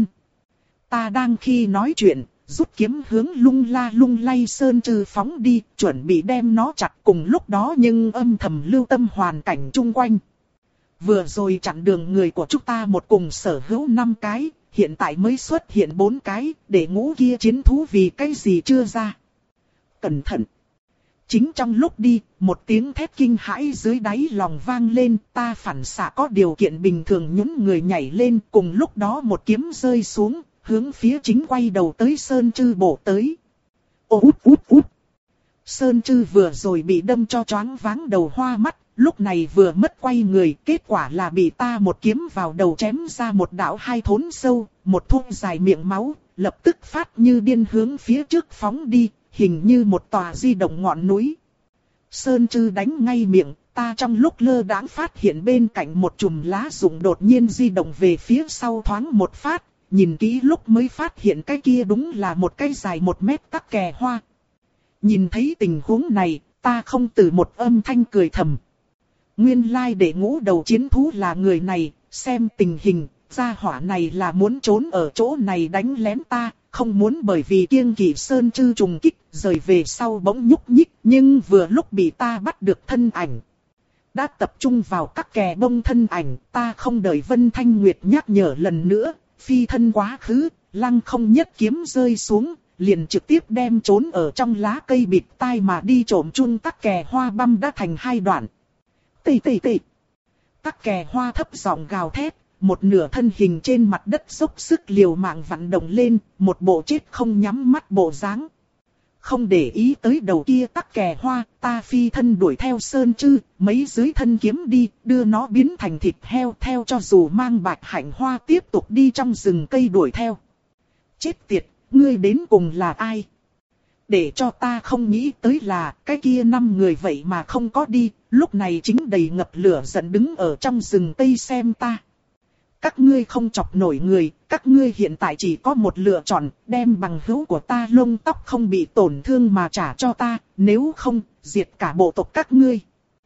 Ta đang khi nói chuyện, rút kiếm hướng lung la lung lay Sơn Trư phóng đi, chuẩn bị đem nó chặt, cùng lúc đó nhưng âm thầm lưu tâm hoàn cảnh chung quanh. Vừa rồi chặn đường người của chúng ta một cùng sở hữu năm cái, hiện tại mới xuất hiện bốn cái, để ngũ kia chiến thú vì cái gì chưa ra. Cẩn thận! Chính trong lúc đi, một tiếng thét kinh hãi dưới đáy lòng vang lên, ta phản xạ có điều kiện bình thường nhún người nhảy lên, cùng lúc đó một kiếm rơi xuống, hướng phía chính quay đầu tới Sơn Trư bổ tới. Ô út út út! Sơn Trư vừa rồi bị đâm cho choáng váng đầu hoa mắt, lúc này vừa mất quay người, kết quả là bị ta một kiếm vào đầu chém ra một đạo hai thốn sâu, một thung dài miệng máu, lập tức phát như điên hướng phía trước phóng đi. Hình như một tòa di động ngọn núi. Sơn Trư đánh ngay miệng, ta trong lúc lơ đãng phát hiện bên cạnh một chùm lá rụng đột nhiên di động về phía sau thoáng một phát, nhìn kỹ lúc mới phát hiện cái kia đúng là một cây dài một mét tắc kè hoa. Nhìn thấy tình huống này, ta không từ một âm thanh cười thầm. Nguyên lai để ngũ đầu chiến thú là người này, xem tình hình, gia hỏa này là muốn trốn ở chỗ này đánh lén ta. Không muốn bởi vì kiêng kỵ Sơn Trư trùng kích, rời về sau bỗng nhúc nhích, nhưng vừa lúc bị ta bắt được thân ảnh. Đã tập trung vào các kè bông thân ảnh, ta không đợi Vân Thanh Nguyệt nhắc nhở lần nữa, phi thân quá khứ, lăng không nhất kiếm rơi xuống, liền trực tiếp đem trốn ở trong lá cây bịt tai mà đi trộm chun tắc kè hoa băm đã thành hai đoạn. Tì tì tì. Tắc kè hoa thấp giọng gào thét. Một nửa thân hình trên mặt đất dốc sức liều mạng vặn động lên, một bộ chết không nhắm mắt bộ dáng. Không để ý tới đầu kia tắc kè hoa, ta phi thân đuổi theo Sơn Trư, mấy dưới thân kiếm đi, đưa nó biến thành thịt heo theo cho dù mang Bạch Hạnh Hoa tiếp tục đi trong rừng cây đuổi theo. Chết tiệt, ngươi đến cùng là ai? Để cho ta không nghĩ tới là cái kia năm người vậy mà không có đi, lúc này chính đầy ngập lửa giận đứng ở trong rừng cây xem ta. các ngươi không chọc nổi người, các ngươi hiện tại chỉ có một lựa chọn, đem bằng hữu của ta lông tóc không bị tổn thương mà trả cho ta, nếu không, diệt cả bộ tộc các ngươi.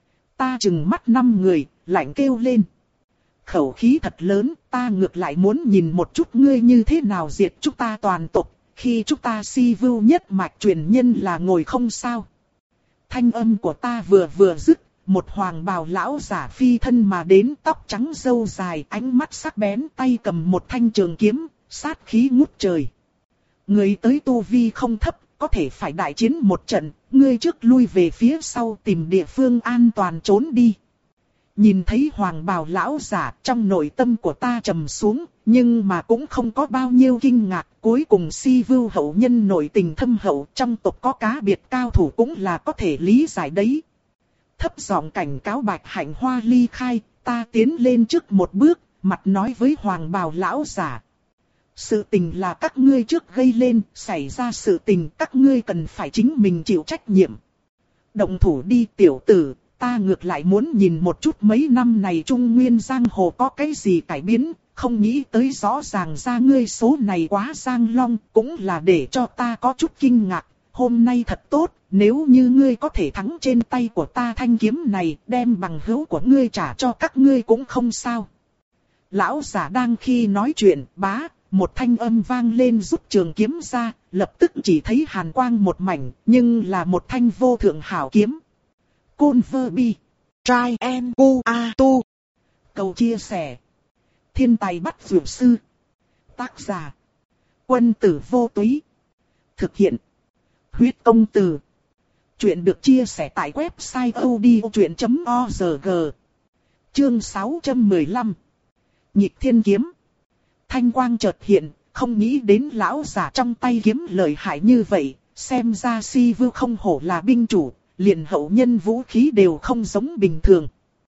Ta trừng mắt năm người, lạnh kêu lên. Khẩu khí thật lớn, ta ngược lại muốn nhìn một chút ngươi như thế nào diệt chúng ta toàn tộc, khi chúng ta si vưu nhất mạch truyền nhân là ngồi không sao. Thanh âm của ta vừa vừa dứt, một hoàng bào lão giả phi thân mà đến, tóc trắng râu dài, ánh mắt sắc bén, tay cầm một thanh trường kiếm, sát khí ngút trời. Người tới tu vi không thấp, có thể phải đại chiến một trận, ngươi trước lui về phía sau tìm địa phương an toàn trốn đi. Nhìn thấy hoàng bào lão giả, trong nội tâm của ta trầm xuống, nhưng mà cũng không có bao nhiêu kinh ngạc. Cuối cùng si vưu hậu nhân nội tình thâm hậu, trong tộc có cá biệt cao thủ cũng là có thể lý giải đấy. Thấp giọng cảnh cáo Bạch Hạnh Hoa ly khai, ta tiến lên trước một bước, mặt nói với hoàng bào lão giả. Sự tình là các ngươi trước gây lên, xảy ra sự tình các ngươi cần phải chính mình chịu trách nhiệm. Động thủ đi tiểu tử. Ta ngược lại muốn nhìn một chút mấy năm này Trung Nguyên Giang Hồ có cái gì cải biến, không nghĩ tới rõ ràng ra ngươi số này quá giang long, cũng là để cho ta có chút kinh ngạc. Hôm nay thật tốt, nếu như ngươi có thể thắng trên tay của ta thanh kiếm này, đem bằng hữu của ngươi trả cho các ngươi cũng không sao. Lão giả đang khi nói chuyện, bá, một thanh âm vang lên rút trường kiếm ra, lập tức chỉ thấy hàn quang một mảnh, nhưng là một thanh vô thượng hảo kiếm. Côn vơ bi. Trai en cu a tu. Cầu chia sẻ. Thiên tài bắt dược sư. Tác giả. Quân tử vô túy. Thực hiện. Huyết công từ. Chuyện được chia sẻ tại website odchuyện chấm org. Chương sáu trăm mười lăm. Nhịp thiên kiếm. Thanh quang chợt hiện, không nghĩ đến lão giả trong tay kiếm lợi hại như vậy, xem ra si vưu không hổ là binh chủ. Liền hậu nhân vũ khí đều không giống bình thường.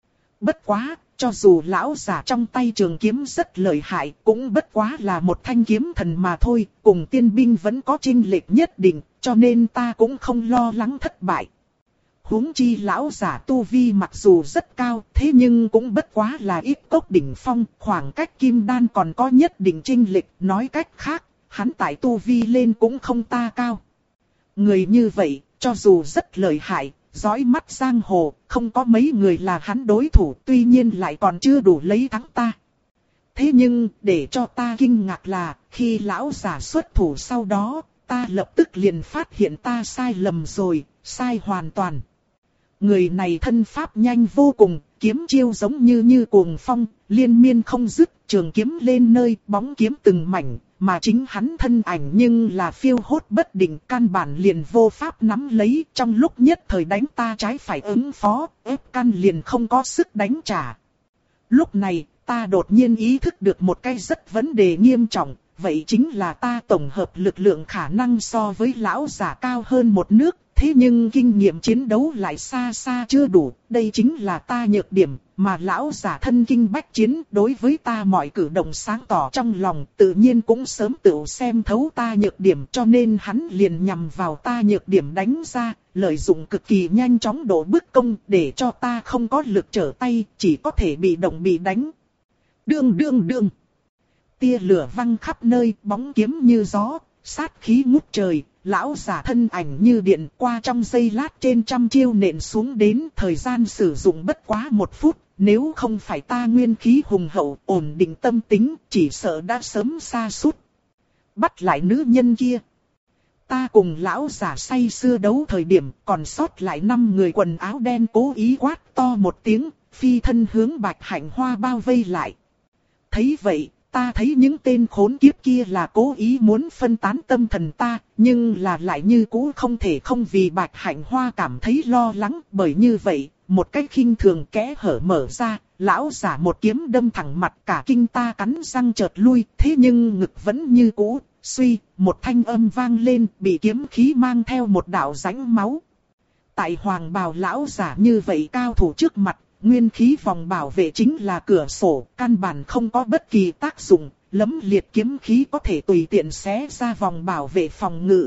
Bất quá, cho dù lão giả trong tay trường kiếm rất lợi hại, cũng bất quá là một thanh kiếm thần mà thôi, cùng tiên binh vẫn có chênh lệch nhất định, cho nên ta cũng không lo lắng thất bại. Huống chi lão giả tu vi mặc dù rất cao, thế nhưng cũng bất quá là ít cốc đỉnh phong, khoảng cách kim đan còn có nhất định chênh lệch, nói cách khác, hắn tại tu vi lên cũng không ta cao. Người như vậy, cho dù rất lợi hại, dõi mắt giang hồ, không có mấy người là hắn đối thủ, tuy nhiên lại còn chưa đủ lấy thắng ta. Thế nhưng, để cho ta kinh ngạc là, khi lão giả xuất thủ sau đó, ta lập tức liền phát hiện ta sai lầm rồi, sai hoàn toàn. Người này thân pháp nhanh vô cùng, kiếm chiêu giống như như cuồng phong, liên miên không dứt, trường kiếm lên nơi, bóng kiếm từng mảnh. Mà chính hắn thân ảnh nhưng là phiêu hốt bất định, căn bản liền vô pháp nắm lấy, trong lúc nhất thời đánh ta trái phải ứng phó, ép căn liền không có sức đánh trả. Lúc này, ta đột nhiên ý thức được một cái rất vấn đề nghiêm trọng, vậy chính là ta tổng hợp lực lượng khả năng so với lão giả cao hơn một nước, thế nhưng kinh nghiệm chiến đấu lại xa xa chưa đủ, đây chính là ta nhược điểm, mà lão giả thân kinh bách chiến đối với ta mọi cử động sáng tỏ trong lòng, tự nhiên cũng sớm tự xem thấu ta nhược điểm, cho nên hắn liền nhằm vào ta nhược điểm đánh ra, lợi dụng cực kỳ nhanh chóng độ bức công để cho ta không có lực trở tay, chỉ có thể bị động bị đánh. Đương đương đương. Tia lửa văng khắp nơi, bóng kiếm như gió, sát khí ngút trời. Lão giả thân ảnh như điện qua trong giây lát trên trăm chiêu nện xuống đến, thời gian sử dụng bất quá một phút, nếu không phải ta nguyên khí hùng hậu, ổn định tâm tính, chỉ sợ đã sớm sa sút. Bắt lại nữ nhân kia. Ta cùng lão giả say sưa đấu thời điểm, còn sót lại năm người quần áo đen cố ý quát to một tiếng, phi thân hướng Bạch Hạnh Hoa bao vây lại. Thấy vậy, ta thấy những tên khốn kiếp kia là cố ý muốn phân tán tâm thần ta, nhưng là lại như cũ không thể không vì Bạch Hạnh Hoa cảm thấy lo lắng, bởi như vậy, một cách khinh thường kẽ hở mở ra, lão giả một kiếm đâm thẳng mặt, cả kinh ta cắn răng chợt lui, thế nhưng ngực vẫn như cũ, suy, một thanh âm vang lên, bị kiếm khí mang theo một đạo rãnh máu. Tại hoàng bào lão giả như vậy cao thủ trước mặt, nguyên khí vòng bảo vệ chính là cửa sổ, căn bản không có bất kỳ tác dụng, lẫm liệt kiếm khí có thể tùy tiện xé ra vòng bảo vệ phòng ngự.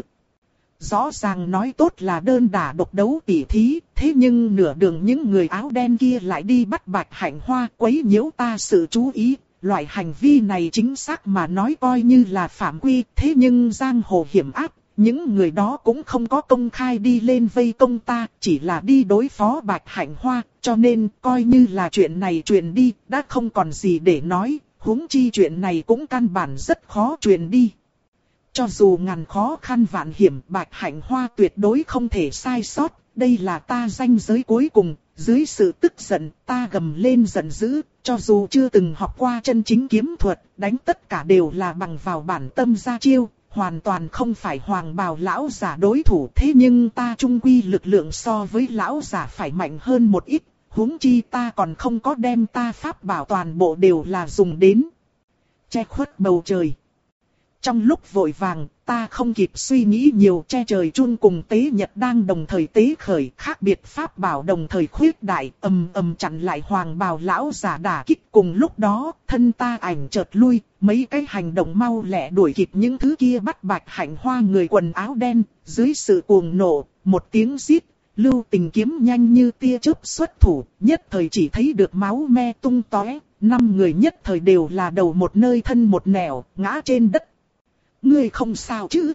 Rõ ràng nói tốt là đơn đả độc đấu tỉ thí, thế nhưng nửa đường những người áo đen kia lại đi bắt Bạch Hạnh Hoa, quấy nhiễu ta sự chú ý, loại hành vi này chính xác mà nói coi như là phạm quy, thế nhưng giang hồ hiểm ác, những người đó cũng không có công khai đi lên vây công ta, chỉ là đi đối phó Bạch Hạnh Hoa, cho nên coi như là chuyện này truyền đi, đã không còn gì để nói, huống chi chuyện này cũng căn bản rất khó truyền đi. Cho dù ngàn khó khăn vạn hiểm, Bạch Hạnh Hoa tuyệt đối không thể sai sót, đây là ta ranh giới cuối cùng. Dưới sự tức giận, ta gầm lên giận dữ, cho dù chưa từng học qua chân chính kiếm thuật, đánh tất cả đều là bằng vào bản tâm ra chiêu, hoàn toàn không phải hoàng bào lão giả đối thủ. Thế nhưng ta chung quy lực lượng so với lão giả phải mạnh hơn một ít, huống chi ta còn không có đem ta pháp bảo toàn bộ đều là dùng đến che khuất bầu trời. Trong lúc vội vàng, ta không kịp suy nghĩ nhiều, che trời chun cùng tế nhật đang đồng thời tế khởi, khác biệt pháp bảo đồng thời khuyết đại, ầm ầm chặn lại hoàng bào lão giả đả kích. Cùng lúc đó, thân ta ảnh chợt lui, mấy cái hành động mau lẹ đuổi kịp những thứ kia bắt Bạch Hạnh Hoa người quần áo đen, dưới sự cuồng nộ, một tiếng rít, Lưu Tình kiếm nhanh như tia chớp xuất thủ, nhất thời chỉ thấy được máu me tung tóe, năm người nhất thời đều là đầu một nơi thân một nẻo, ngã trên đất. Ngươi không sao chứ?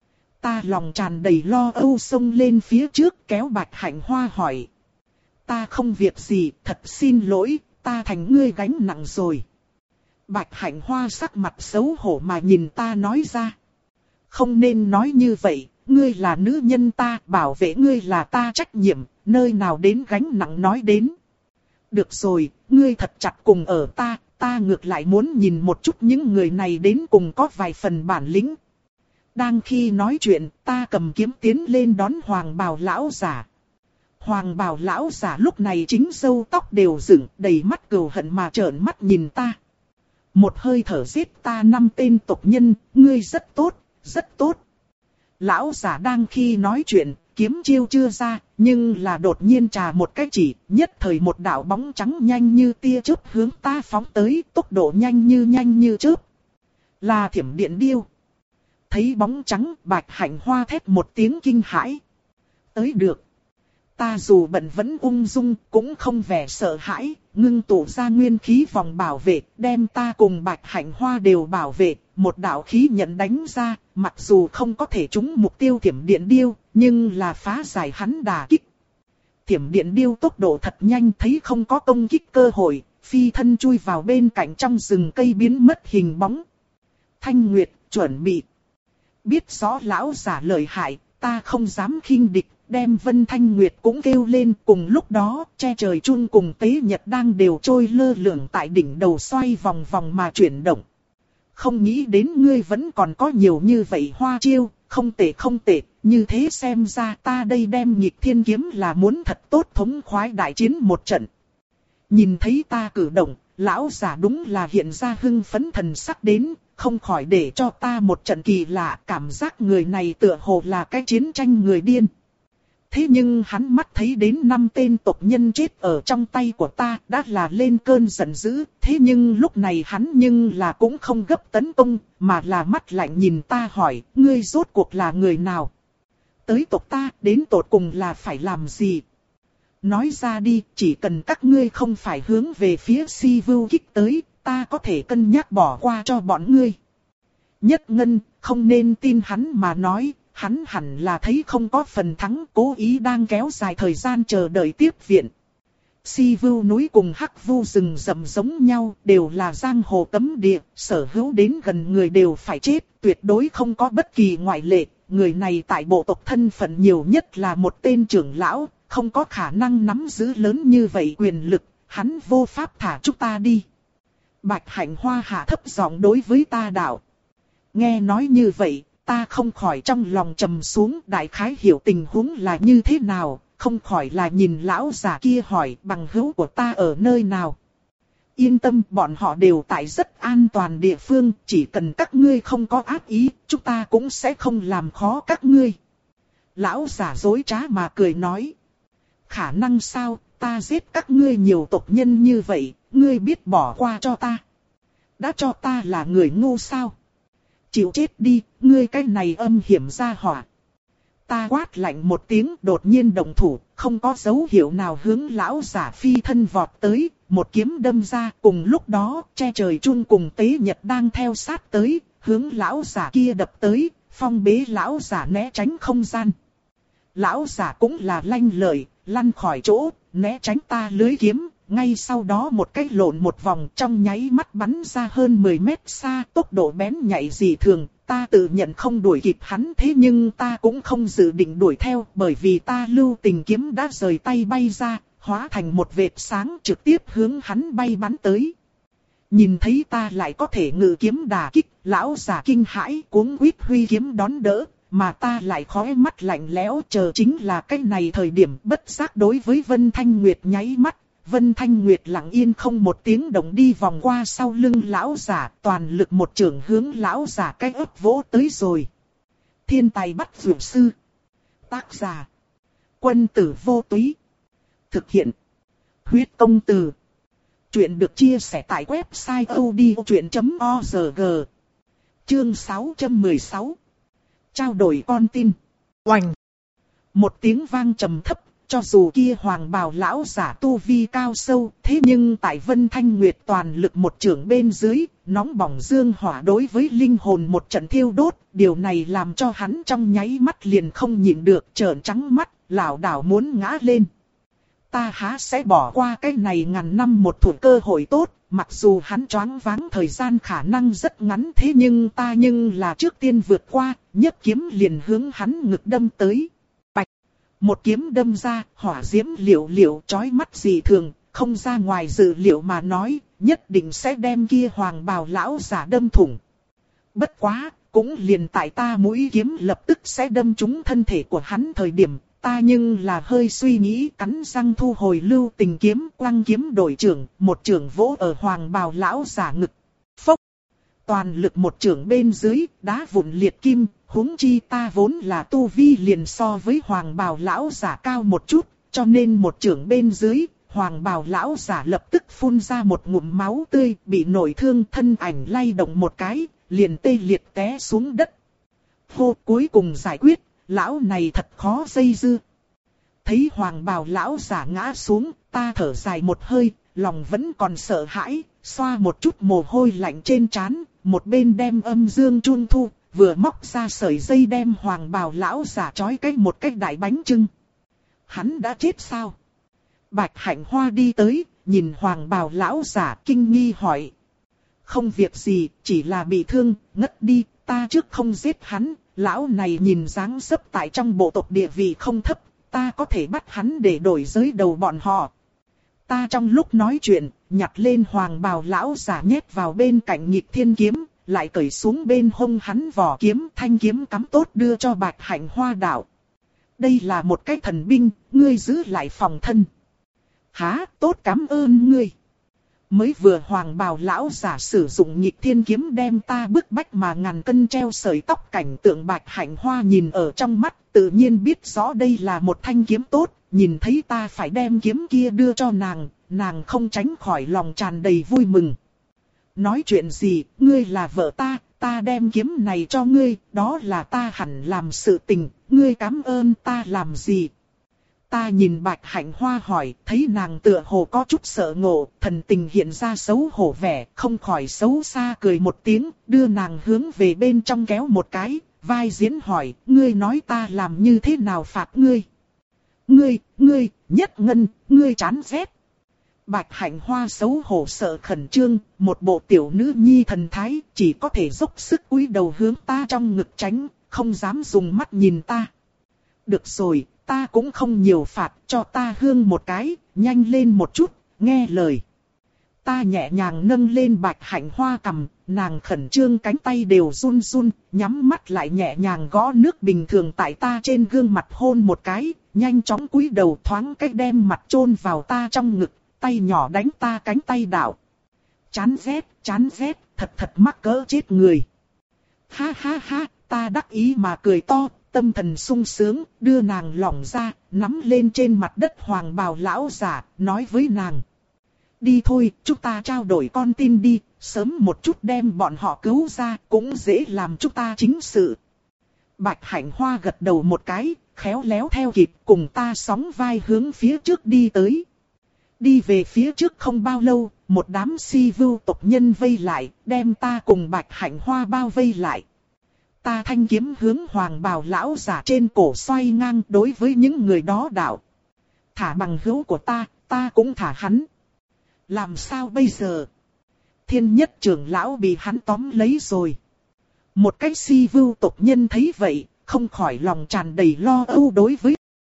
Ta lòng tràn đầy lo âu xông lên phía trước kéo Bạch Hạnh Hoa hỏi. Ta không việc gì, thật xin lỗi, ta thành ngươi gánh nặng rồi. Bạch Hạnh Hoa sắc mặt xấu hổ mà nhìn ta nói ra. Không nên nói như vậy, ngươi là nữ nhân ta, bảo vệ ngươi là ta trách nhiệm, nơi nào đến gánh nặng nói đến. Được rồi, ngươi thật chặt cùng ở ta. Ta ngược lại muốn nhìn một chút những người này đến cùng có vài phần bản lĩnh. Đang khi nói chuyện, ta cầm kiếm tiến lên đón hoàng bào lão giả. Hoàng bào lão giả lúc này chính râu tóc đều dựng, đầy mắt cừu hận mà trợn mắt nhìn ta. Một hơi thở giết ta năm tên tộc nhân, ngươi rất tốt, rất tốt. Lão giả đang khi nói chuyện, kiếm chiêu chưa ra, nhưng là đột nhiên trà một cái chỉ, nhất thời một đạo bóng trắng nhanh như tia chớp hướng ta phóng tới, tốc độ nhanh như nhanh như chớp. Là Thiểm Điện Điêu. Thấy bóng trắng, Bạch Hạnh Hoa thét một tiếng kinh hãi. Tới được. Ta dù bận vẫn ung dung, cũng không vẻ sợ hãi, ngưng tụ ra nguyên khí vòng bảo vệ, đem ta cùng Bạch Hạnh Hoa đều bảo vệ. Một đạo khí nhận đánh ra, mặc dù không có thể trúng mục tiêu Thiểm Điện Điêu, nhưng là phá giải hắn đả kích. Thiểm Điện Điêu tốc độ thật nhanh, thấy không có công kích cơ hội, phi thân chui vào bên cạnh trong rừng cây biến mất hình bóng. Thanh Nguyệt, chuẩn bị. Biết rõ lão giả lợi hại, ta không dám khinh địch, đem Vân Thanh Nguyệt cũng kêu lên. Cùng lúc đó, che trời chun cùng tế nhật đang đều trôi lơ lửng tại đỉnh đầu xoay vòng vòng mà chuyển động. Không nghĩ đến ngươi vẫn còn có nhiều như vậy hoa chiêu, không tệ không tệ, như thế xem ra ta đây đem Nghịch Thiên kiếm là muốn thật tốt thống khoái đại chiến một trận. Nhìn thấy ta cử động, lão giả đúng là hiện ra hưng phấn thần sắc đến, không khỏi để cho ta một trận kỳ lạ, cảm giác người này tựa hồ là cái chiến tranh người điên. Thế nhưng hắn mắt thấy đến năm tên tộc nhân chết ở trong tay của ta đã là lên cơn giận dữ. Thế nhưng lúc này hắn nhưng là cũng không gấp tấn công, mà là mắt lạnh nhìn ta hỏi, ngươi rốt cuộc là người nào? Tới tộc ta đến tột cùng là phải làm gì? Nói ra đi, chỉ cần các ngươi không phải hướng về phía Si Vưu kích tới, ta có thể cân nhắc bỏ qua cho bọn ngươi. Nhất Ngân, không nên tin hắn mà nói. Hắn hẳn là thấy không có phần thắng, cố ý đang kéo dài thời gian chờ đợi tiếp viện. Si Vưu núi cùng Hắc Vu rừng rậm giống nhau, đều là giang hồ cấm địa, sở hữu đến gần người đều phải chết, tuyệt đối không có bất kỳ ngoại lệ. Người này tại bộ tộc thân phận nhiều nhất là một tên trưởng lão, không có khả năng nắm giữ lớn như vậy quyền lực, hắn vô pháp thả chúng ta đi. Bạch Hạnh Hoa hạ thấp giọng đối với ta đạo. Nghe nói như vậy, ta không khỏi trong lòng trầm xuống, đại khái hiểu tình huống là như thế nào, không khỏi là nhìn lão già kia hỏi bằng hữu của ta ở nơi nào. Yên tâm, bọn họ đều tại rất an toàn địa phương, chỉ cần các ngươi không có ác ý, chúng ta cũng sẽ không làm khó các ngươi. Lão già dối trá mà cười nói. Khả năng sao, ta giết các ngươi nhiều tộc nhân như vậy, ngươi biết bỏ qua cho ta. Đã cho ta là người ngu sao? Chịu chết đi, ngươi cái này âm hiểm ra hỏa. Ta quát lạnh một tiếng, đột nhiên động thủ, không có dấu hiệu nào hướng lão giả phi thân vọt tới, một kiếm đâm ra. Cùng lúc đó, che trời chun cùng Tế Nhật đang theo sát tới, hướng lão giả kia đập tới, phong bế lão giả né tránh không gian. Lão giả cũng là lanh lợi, lăn khỏi chỗ, né tránh ta lưới kiếm. Ngay sau đó một cái lộn một vòng, trong nháy mắt bắn ra hơn mười mét xa, tốc độ bén nhạy dị thường. Ta tự nhận không đuổi kịp hắn, thế nhưng ta cũng không dự định đuổi theo, bởi vì ta lưu tình kiếm đã rời tay bay ra, hóa thành một vệt sáng trực tiếp hướng hắn bay bắn tới. Nhìn thấy ta lại có thể ngự kiếm đả kích, lão giả kinh hãi cuống quýt huy kiếm đón đỡ, mà ta lại khóe mắt lạnh lẽo, chờ chính là cái này thời điểm bất giác đối với Vân Thanh Nguyệt nháy mắt. Vân Thanh Nguyệt lặng yên không một tiếng động đi vòng qua sau lưng lão giả, toàn lực một chưởng hướng lão giả cái ấp vỗ tới rồi. Thiên tài bắt vượt sư. Tác giả: Quân tử vô túy. Thực hiện: Huyết công từ. Chuyện được chia sẻ tại website odchuyện chấm org. Chương sáu trăm mười sáu. Trao đổi con tin. Oành! Một tiếng vang trầm thấp. Cho dù kia hoàng bào lão giả tu vi cao sâu, thế nhưng tại Vân Thanh Nguyệt toàn lực một chưởng bên dưới, nóng bỏng dương hỏa đối với linh hồn một trận thiêu đốt, điều này làm cho hắn trong nháy mắt liền không nhịn được, trợn trắng mắt, lảo đảo muốn ngã lên. Ta há sẽ bỏ qua cái này ngàn năm một thủa cơ hội tốt, mặc dù hắn choáng váng thời gian khả năng rất ngắn, thế nhưng ta nhưng là trước tiên vượt qua, nhấc kiếm liền hướng hắn ngực đâm tới. Một kiếm đâm ra, hỏa diễm liệu liệu chói mắt dị thường, không ra ngoài dự liệu mà nói, nhất định sẽ đem kia hoàng bào lão giả đâm thủng. Bất quá, cũng liền tại ta mũi kiếm lập tức sẽ đâm trúng thân thể của hắn thời điểm, ta nhưng là hơi suy nghĩ, cắn răng thu hồi lưu tình kiếm, quăng kiếm đổi chưởng, một chưởng vỗ ở hoàng bào lão giả ngực. Phốc! Toàn lực một chưởng bên dưới, đá vụn liệt kim. Huống chi ta vốn là tu vi liền so với hoàng bào lão giả cao một chút, cho nên một chưởng bên dưới, hoàng bào lão giả lập tức phun ra một ngụm máu tươi, bị nổi thương, thân ảnh lay động một cái, liền tê liệt té xuống đất. Hô, cuối cùng giải quyết, lão này thật khó dây dưa. Thấy hoàng bào lão giả ngã xuống, ta thở dài một hơi, lòng vẫn còn sợ hãi, xoa một chút mồ hôi lạnh trên trán, một bên đem âm dương chun thu. Vừa móc ra sợi dây đem hoàng bào lão giả trói cách một cái đại bánh chưng. Hắn đã chết sao? Bạch Hạnh Hoa đi tới, nhìn hoàng bào lão giả kinh nghi hỏi. Không việc gì, chỉ là bị thương, ngất đi, ta trước không giết hắn, lão này nhìn dáng dấp tại trong bộ tộc địa vị không thấp, ta có thể bắt hắn để đổi giới đầu bọn họ. Ta trong lúc nói chuyện, nhặt lên hoàng bào lão giả nhét vào bên cạnh Nghịch Thiên kiếm. Lại cởi xuống bên hông hắn vỏ kiếm, thanh kiếm cắm tốt đưa cho Bạch Hạnh Hoa đạo. Đây là một cái thần binh, ngươi giữ lại phòng thân. Há, tốt cảm ơn ngươi. Mới vừa hoàng bào lão giả sử dụng Nghịch Thiên kiếm đem ta bức bách mà ngàn cân treo sợi tóc, cảnh tượng Bạch Hạnh Hoa nhìn ở trong mắt, tự nhiên biết rõ đây là một thanh kiếm tốt, nhìn thấy ta phải đem kiếm kia đưa cho nàng, nàng không tránh khỏi lòng tràn đầy vui mừng. Nói chuyện gì, ngươi là vợ ta, ta đem kiếm này cho ngươi, đó là ta hẳn làm sự tình, ngươi cảm ơn ta làm gì? Ta nhìn Bạch Hạnh Hoa hỏi, thấy nàng tựa hồ có chút sợ ngộ, thần tình hiện ra xấu hổ vẻ, không khỏi xấu xa cười một tiếng, đưa nàng hướng về bên trong kéo một cái, vai diễn hỏi, ngươi nói ta làm như thế nào phạt ngươi? Ngươi, ngươi, Nhất Ngân, ngươi chán ghét. Bạch Hạnh Hoa xấu hổ sợ khẩn trương, một bộ tiểu nữ nhi thần thái, chỉ có thể dốc sức cúi đầu hướng ta trong ngực tránh, không dám dùng mắt nhìn ta. Được rồi, ta cũng không nhiều phạt, cho ta hương một cái, nhanh lên một chút, nghe lời. Ta nhẹ nhàng nâng lên Bạch Hạnh Hoa cằm, nàng khẩn trương cánh tay đều run run, nhắm mắt lại nhẹ nhàng gõ nước bình thường tại ta trên gương mặt hôn một cái, nhanh chóng cúi đầu thoáng cách đem mặt chôn vào ta trong ngực. Tay nhỏ đánh ta cánh tay đạo. Chán ghét, chán ghét, thật thật mắc cỡ chết người. Ha ha ha, ta đắc ý mà cười to, tâm thần sung sướng, đưa nàng lỏng ra, nắm lên trên mặt đất hoàng bào lão giả, nói với nàng. Đi thôi, chúng ta trao đổi con tin đi, sớm một chút đem bọn họ cứu ra, cũng dễ làm chúng ta chính sự. Bạch Hạnh Hoa gật đầu một cái, khéo léo theo kịp cùng ta sóng vai hướng phía trước đi tới. Đi về phía trước không bao lâu, một đám si vưu tộc nhân vây lại, đem ta cùng Bạch Hạnh Hoa bao vây lại. Ta thanh kiếm hướng hoàng bào lão giả trên cổ xoay ngang đối với những người đó đạo. Thả bằng hữu của ta, ta cũng thả hắn. Làm sao bây giờ? Thiên nhất trưởng lão bị hắn tóm lấy rồi. Một cái si vưu tộc nhân thấy vậy, không khỏi lòng tràn đầy lo âu đối với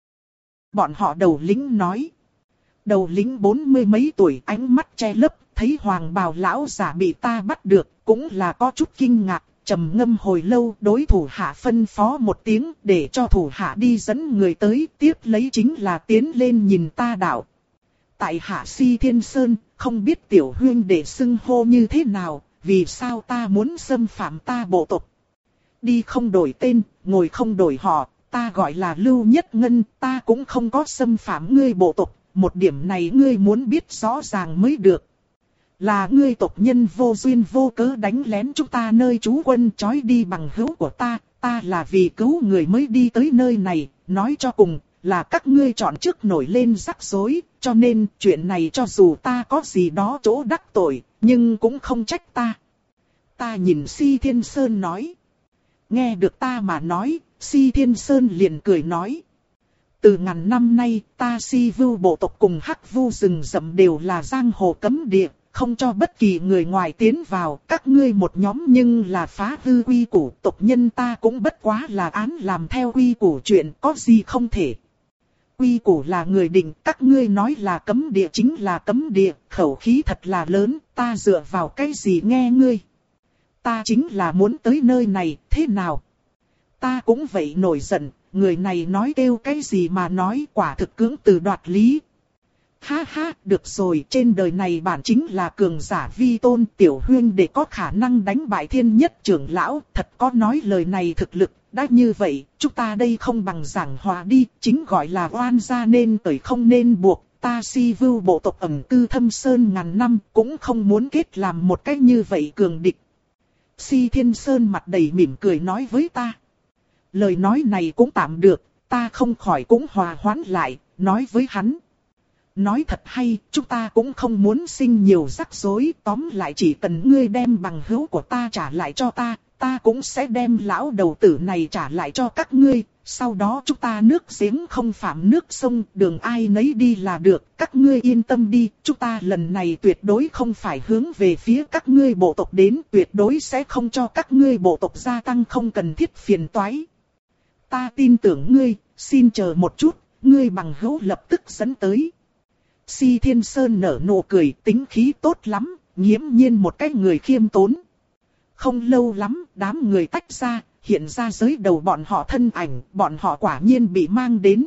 bọn họ. Đầu lính nói. Đầu lính bốn mươi mấy tuổi, ánh mắt che lấp, thấy hoàng bào lão giả bị ta bắt được, cũng là có chút kinh ngạc, trầm ngâm hồi lâu, đối thủ hạ phân phó một tiếng để cho thủ hạ đi dẫn người tới, tiếp lấy chính là tiến lên nhìn ta đạo. Tại hạ Si Thiên Sơn, không biết tiểu huyên để xưng hô như thế nào, vì sao ta muốn xâm phạm ta bộ tộc. Đi không đổi tên, ngồi không đổi họ, ta gọi là Lưu Nhất Ngân, ta cũng không có xâm phạm ngươi bộ tộc, một điểm này ngươi muốn biết rõ ràng mới được. Là ngươi tộc nhân vô duyên vô cớ đánh lén chúng ta nơi trú quân, trói đi bằng hữu của ta, ta là vì cứu người mới đi tới nơi này, nói cho cùng là các ngươi chọn trước nổi lên rắc rối, cho nên chuyện này cho dù ta có gì đó chỗ đắc tội, nhưng cũng không trách ta. Ta nhìn Si Thiên Sơn nói. Nghe được ta mà nói, Si Thiên Sơn liền cười nói. Từ ngàn năm nay, ta Si Vưu bộ tộc cùng Hắc Vu rừng rậm đều là giang hồ cấm địa, không cho bất kỳ người ngoài tiến vào. Các ngươi một nhóm nhưng là phá hư quy củ, tộc nhân ta cũng bất quá là án làm theo quy củ, chuyện có gì không thể. Quy củ là người định, các ngươi nói là cấm địa chính là cấm địa, khẩu khí thật là lớn, ta dựa vào cái gì nghe ngươi. Ta chính là muốn tới nơi này, thế nào? Ta cũng vậy nổi giận, người này nói kêu cái gì mà nói, quả thực cưỡng từ đoạt lý. Ha ha, được rồi, trên đời này bản chính là cường giả vi tôn, tiểu huyên để có khả năng đánh bại thiên nhất trưởng lão, thật có nói lời này thực lực. Đã như vậy, chúng ta đây không bằng giảng hòa đi, chính gọi là oan gia nên cởi không nên buộc. Ta Si Vưu bộ tộc ẩn cư thâm sơn ngàn năm, cũng không muốn kết làm một cách như vậy cường địch. Si Thiên Sơn mặt đầy mỉm cười nói với ta. Lời nói này cũng tạm được, ta không khỏi cũng hòa hoãn lại, nói với hắn. Nói thật hay, chúng ta cũng không muốn sinh nhiều rắc rối, tóm lại chỉ cần ngươi đem bằng hữu của ta trả lại cho ta, ta cũng sẽ đem lão đầu tử này trả lại cho các ngươi, sau đó chúng ta nước giếng không phạm nước sông, đường ai nấy đi là được, các ngươi yên tâm đi, chúng ta lần này tuyệt đối không phải hướng về phía các ngươi bộ tộc đến, tuyệt đối sẽ không cho các ngươi bộ tộc gia tăng không cần thiết phiền toái. Ta tin tưởng ngươi, xin chờ một chút, ngươi bằng hữu lập tức dẫn tới. Si Thiên Sơn nở nụ cười, tính khí tốt lắm, nghiễm nhiên một cái người khiêm tốn. Không lâu lắm, đám người tách ra, hiện ra dưới đầu bọn họ thân ảnh, bọn họ quả nhiên bị mang đến.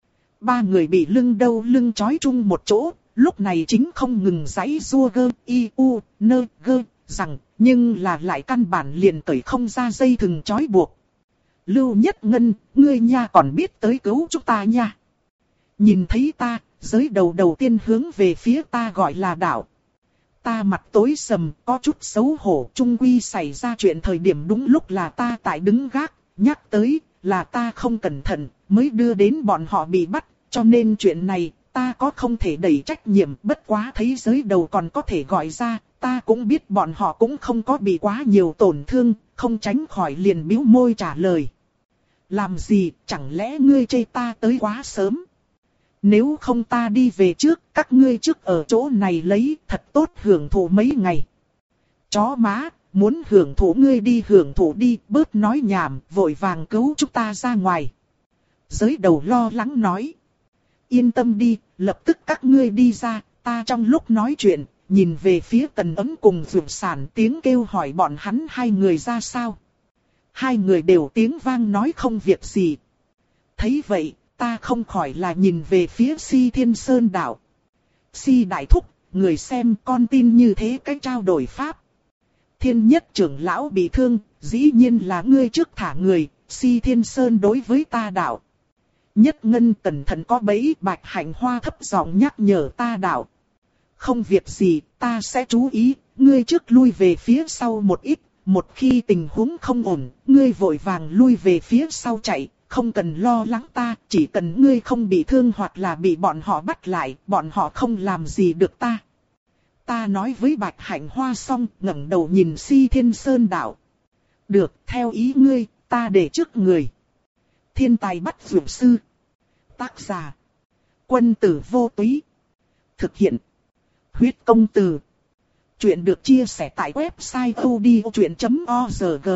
Ba người bị lưng đâu lưng trói chung một chỗ, lúc này chính không ngừng giãy giụa gơ, y u, nơ, gơ, rằng, nhưng là lại căn bản liền cởi không ra dây thừng trói buộc. Lưu Nhất Ngân, ngươi nha còn biết tới cứu chúng ta nha. Nhìn thấy ta, giới đầu đầu tiên hướng về phía ta gọi là đạo. Ta mặt tối sầm, có chút xấu hổ, chung quy xảy ra chuyện thời điểm đúng lúc là ta tại đứng gác, nhắc tới, là ta không cẩn thận, mới đưa đến bọn họ bị bắt, cho nên chuyện này, ta có không thể đẩy trách nhiệm, bất quá thấy giới đầu còn có thể gọi ra, ta cũng biết bọn họ cũng không có bị quá nhiều tổn thương, không tránh khỏi liền bĩu môi trả lời. Làm gì, chẳng lẽ ngươi chê ta tới quá sớm? Nếu không ta đi về trước, các ngươi trước ở chỗ này lấy, thật tốt hưởng thụ mấy ngày. Chó má, muốn hưởng thụ ngươi đi hưởng thụ đi, bớt nói nhảm, vội vàng cứu chúng ta ra ngoài. Giới đầu lo lắng nói. Yên tâm đi, lập tức các ngươi đi ra, ta trong lúc nói chuyện, nhìn về phía Tần Ấm cùng Dược Sản tiếng kêu hỏi bọn hắn hai người ra sao. Hai người đều tiếng vang nói không việc gì. Thấy vậy, ta không khỏi là nhìn về phía Si Thiên Sơn đạo. Si đại thúc, người xem con tin như thế cách trao đổi pháp. Thiên nhất trưởng lão bị thương, dĩ nhiên là ngươi trước thả người, Si Thiên Sơn đối với ta đạo. Nhất Ngân cẩn thận có bẫy, Bạch Hạnh Hoa thấp giọng nhắc nhở ta đạo. Không việc gì, ta sẽ chú ý, ngươi trước lui về phía sau một ít, một khi tình huống không ổn, ngươi vội vàng lui về phía sau chạy, không cần lo lắng ta, chỉ cần ngươi không bị thương hoặc là bị bọn họ bắt lại, bọn họ không làm gì được ta. Ta nói với Bạch Hạnh Hoa xong, ngẩng đầu nhìn Si Thiên Sơn đạo. Được, theo ý ngươi, ta để trước người. Thiên tài bắt dược sư. Tác giả. Quân tử vô túy. Thực hiện. Huyết công từ. Chuyện được chia sẻ tại website odchuyện chấm org.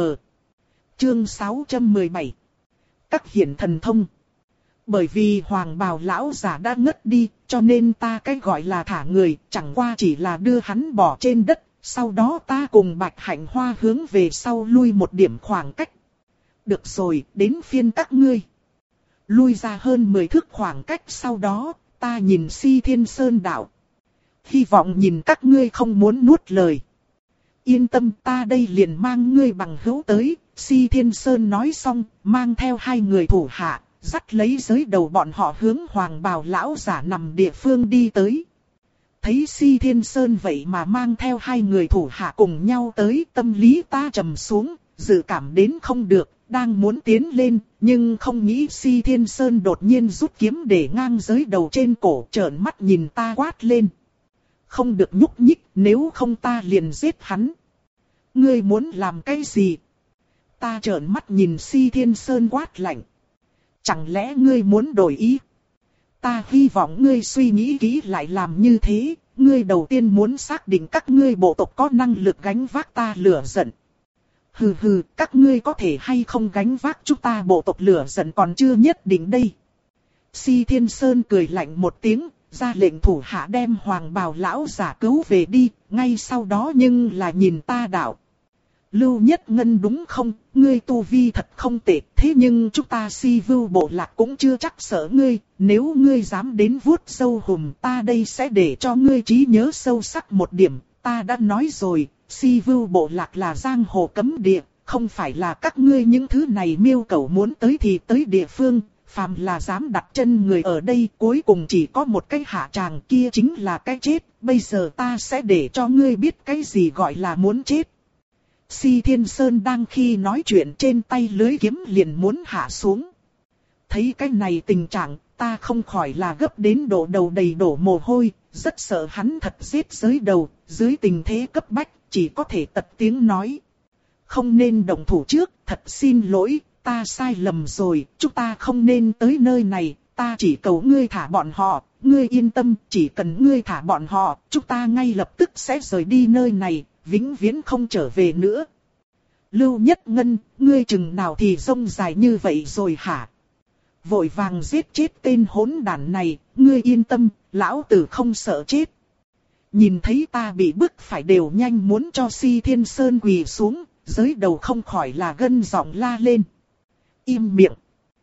Chương sáu trăm mười bảy. Các hiển thần thông. Bởi vì Hoàng Bào lão giả đã ngất đi, cho nên ta cái gọi là thả người, chẳng qua chỉ là đưa hắn bỏ trên đất, sau đó ta cùng Bạch Hạnh Hoa hướng về sau lui một điểm khoảng cách. Được rồi, đến phiên các ngươi. Lui ra hơn mười thước khoảng cách, sau đó, ta nhìn Si Thiên Sơn đạo. Hy vọng nhìn các ngươi không muốn nuốt lời. Yên tâm, ta đây liền mang ngươi bằng hữu tới. Si Thiên Sơn nói xong, mang theo hai người thủ hạ, dắt lấy giới đầu bọn họ hướng Hoàng Bào lão giả nằm địa phương đi tới. Thấy Si Thiên Sơn vậy mà mang theo hai người thủ hạ cùng nhau tới, tâm lý ta trầm xuống, dự cảm đến không được, đang muốn tiến lên, nhưng không nghĩ Si Thiên Sơn đột nhiên rút kiếm để ngang giới đầu trên cổ, trợn mắt nhìn ta quát lên. Không được nhúc nhích, nếu không ta liền giết hắn. Ngươi muốn làm cái gì? Ta trợn mắt nhìn Si Thiên Sơn quát lạnh. Chẳng lẽ ngươi muốn đổi ý? Ta hy vọng ngươi suy nghĩ kỹ lại làm như thế. Ngươi đầu tiên muốn xác định các ngươi bộ tộc có năng lực gánh vác ta lửa giận. Hừ hừ, các ngươi có thể hay không gánh vác chúng ta bộ tộc lửa giận còn chưa nhất định đây. Si Thiên Sơn cười lạnh một tiếng, ra lệnh thủ hạ đem Hoàng Bào lão giả cứu về đi, ngay sau đó nhưng là nhìn ta đạo. Lưu Nhất Ngân đúng không, ngươi tu vi thật không tệ, thế nhưng chúng ta Si Vưu bộ lạc cũng chưa chắc sợ ngươi, nếu ngươi dám đến vuốt sâu hùm ta đây sẽ để cho ngươi trí nhớ sâu sắc một điểm, ta đã nói rồi, Si Vưu bộ lạc là giang hồ cấm địa, không phải là các ngươi những thứ này miêu cầu muốn tới thì tới địa phương, phàm là dám đặt chân người ở đây cuối cùng chỉ có một cái hạ tràng kia chính là cái chết, bây giờ ta sẽ để cho ngươi biết cái gì gọi là muốn chết. Si Thiên Sơn đang khi nói chuyện trên tay lưới kiếm liền muốn hạ xuống. Thấy cái này tình trạng, ta không khỏi là gấp đến độ đầu đầy đổ mồ hôi, rất sợ hắn thật giết giới đầu, dưới tình thế cấp bách, chỉ có thể tật tiếng nói. Không nên động thủ trước, thật xin lỗi, ta sai lầm rồi, chúng ta không nên tới nơi này, ta chỉ cầu ngươi thả bọn họ, ngươi yên tâm, chỉ cần ngươi thả bọn họ, chúng ta ngay lập tức sẽ rời đi nơi này. Vĩnh viễn không trở về nữa. Lưu Nhất Ngân, ngươi chừng nào thì rông dài như vậy rồi hả? Vội vàng giết chết tên hỗn đản này, ngươi yên tâm, lão tử không sợ chết. Nhìn thấy ta bị bức phải đều nhanh muốn cho Si Thiên Sơn quỳ xuống, giới đầu không khỏi là gân giọng la lên. Im miệng.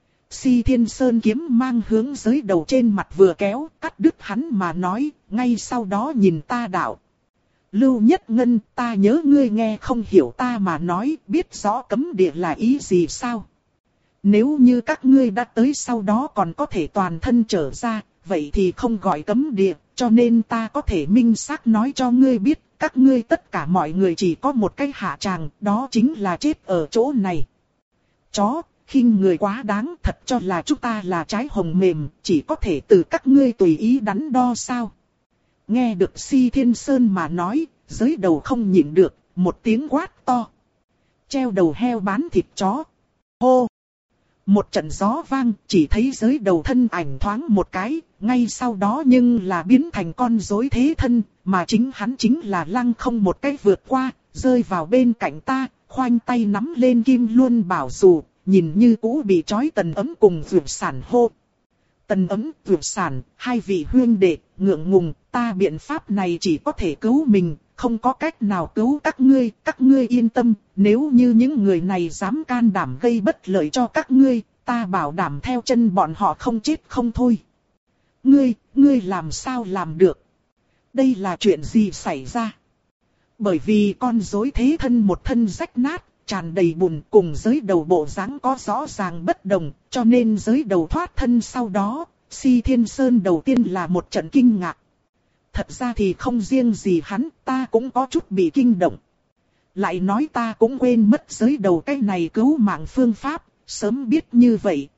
Si Thiên Sơn kiếm mang hướng giới đầu trên mặt vừa kéo, cắt đứt hắn mà nói, ngay sau đó nhìn ta đạo. Lưu Nhất Ngân, ta nhớ ngươi nghe không hiểu ta mà nói, biết rõ cấm địa là ý gì sao? Nếu như các ngươi đã tới sau đó còn có thể toàn thân trở ra, vậy thì không gọi cấm địa, cho nên ta có thể minh xác nói cho ngươi biết, các ngươi tất cả mọi người chỉ có một cái hạ tràng, đó chính là chết ở chỗ này. Chó, khinh người quá đáng, thật cho là chúng ta là trái hồng mềm, chỉ có thể từ các ngươi tùy ý đắn đo sao? Nghe được Si Thiên Sơn mà nói, giới đầu không nhịn được, một tiếng quát to. Treo đầu heo bán thịt chó. Hô! Một trận gió vang, chỉ thấy giới đầu thân ảnh thoáng một cái, ngay sau đó nhưng là biến thành con rối thế thân, mà chính hắn chính là lăng không một cái vượt qua, rơi vào bên cạnh ta, khoanh tay nắm lên kim luân bảo dù, nhìn như cũ bị trói Tần Ấm cùng Vượt Sản hô. Tần Ấm, Vượt Sản, hai vị huyên đệ, ngượng ngùng, ta biện pháp này chỉ có thể cứu mình, không có cách nào cứu các ngươi, các ngươi yên tâm, nếu như những người này dám can đảm gây bất lợi cho các ngươi, ta bảo đảm theo chân bọn họ không chết không thôi. Ngươi, ngươi làm sao làm được? Đây là chuyện gì xảy ra? Bởi vì con rối thế thân một thân rách nát, tràn đầy bùn cùng giới đầu bộ dáng có rõ ràng bất đồng, cho nên giới đầu thoát thân sau đó, Si Thiên Sơn đầu tiên là một trận kinh ngạc. Thật ra thì không riêng gì hắn, ta cũng có chút bị kinh động. Lại nói ta cũng quên mất giới đầu cái này cứu mạng phương pháp, sớm biết như vậy,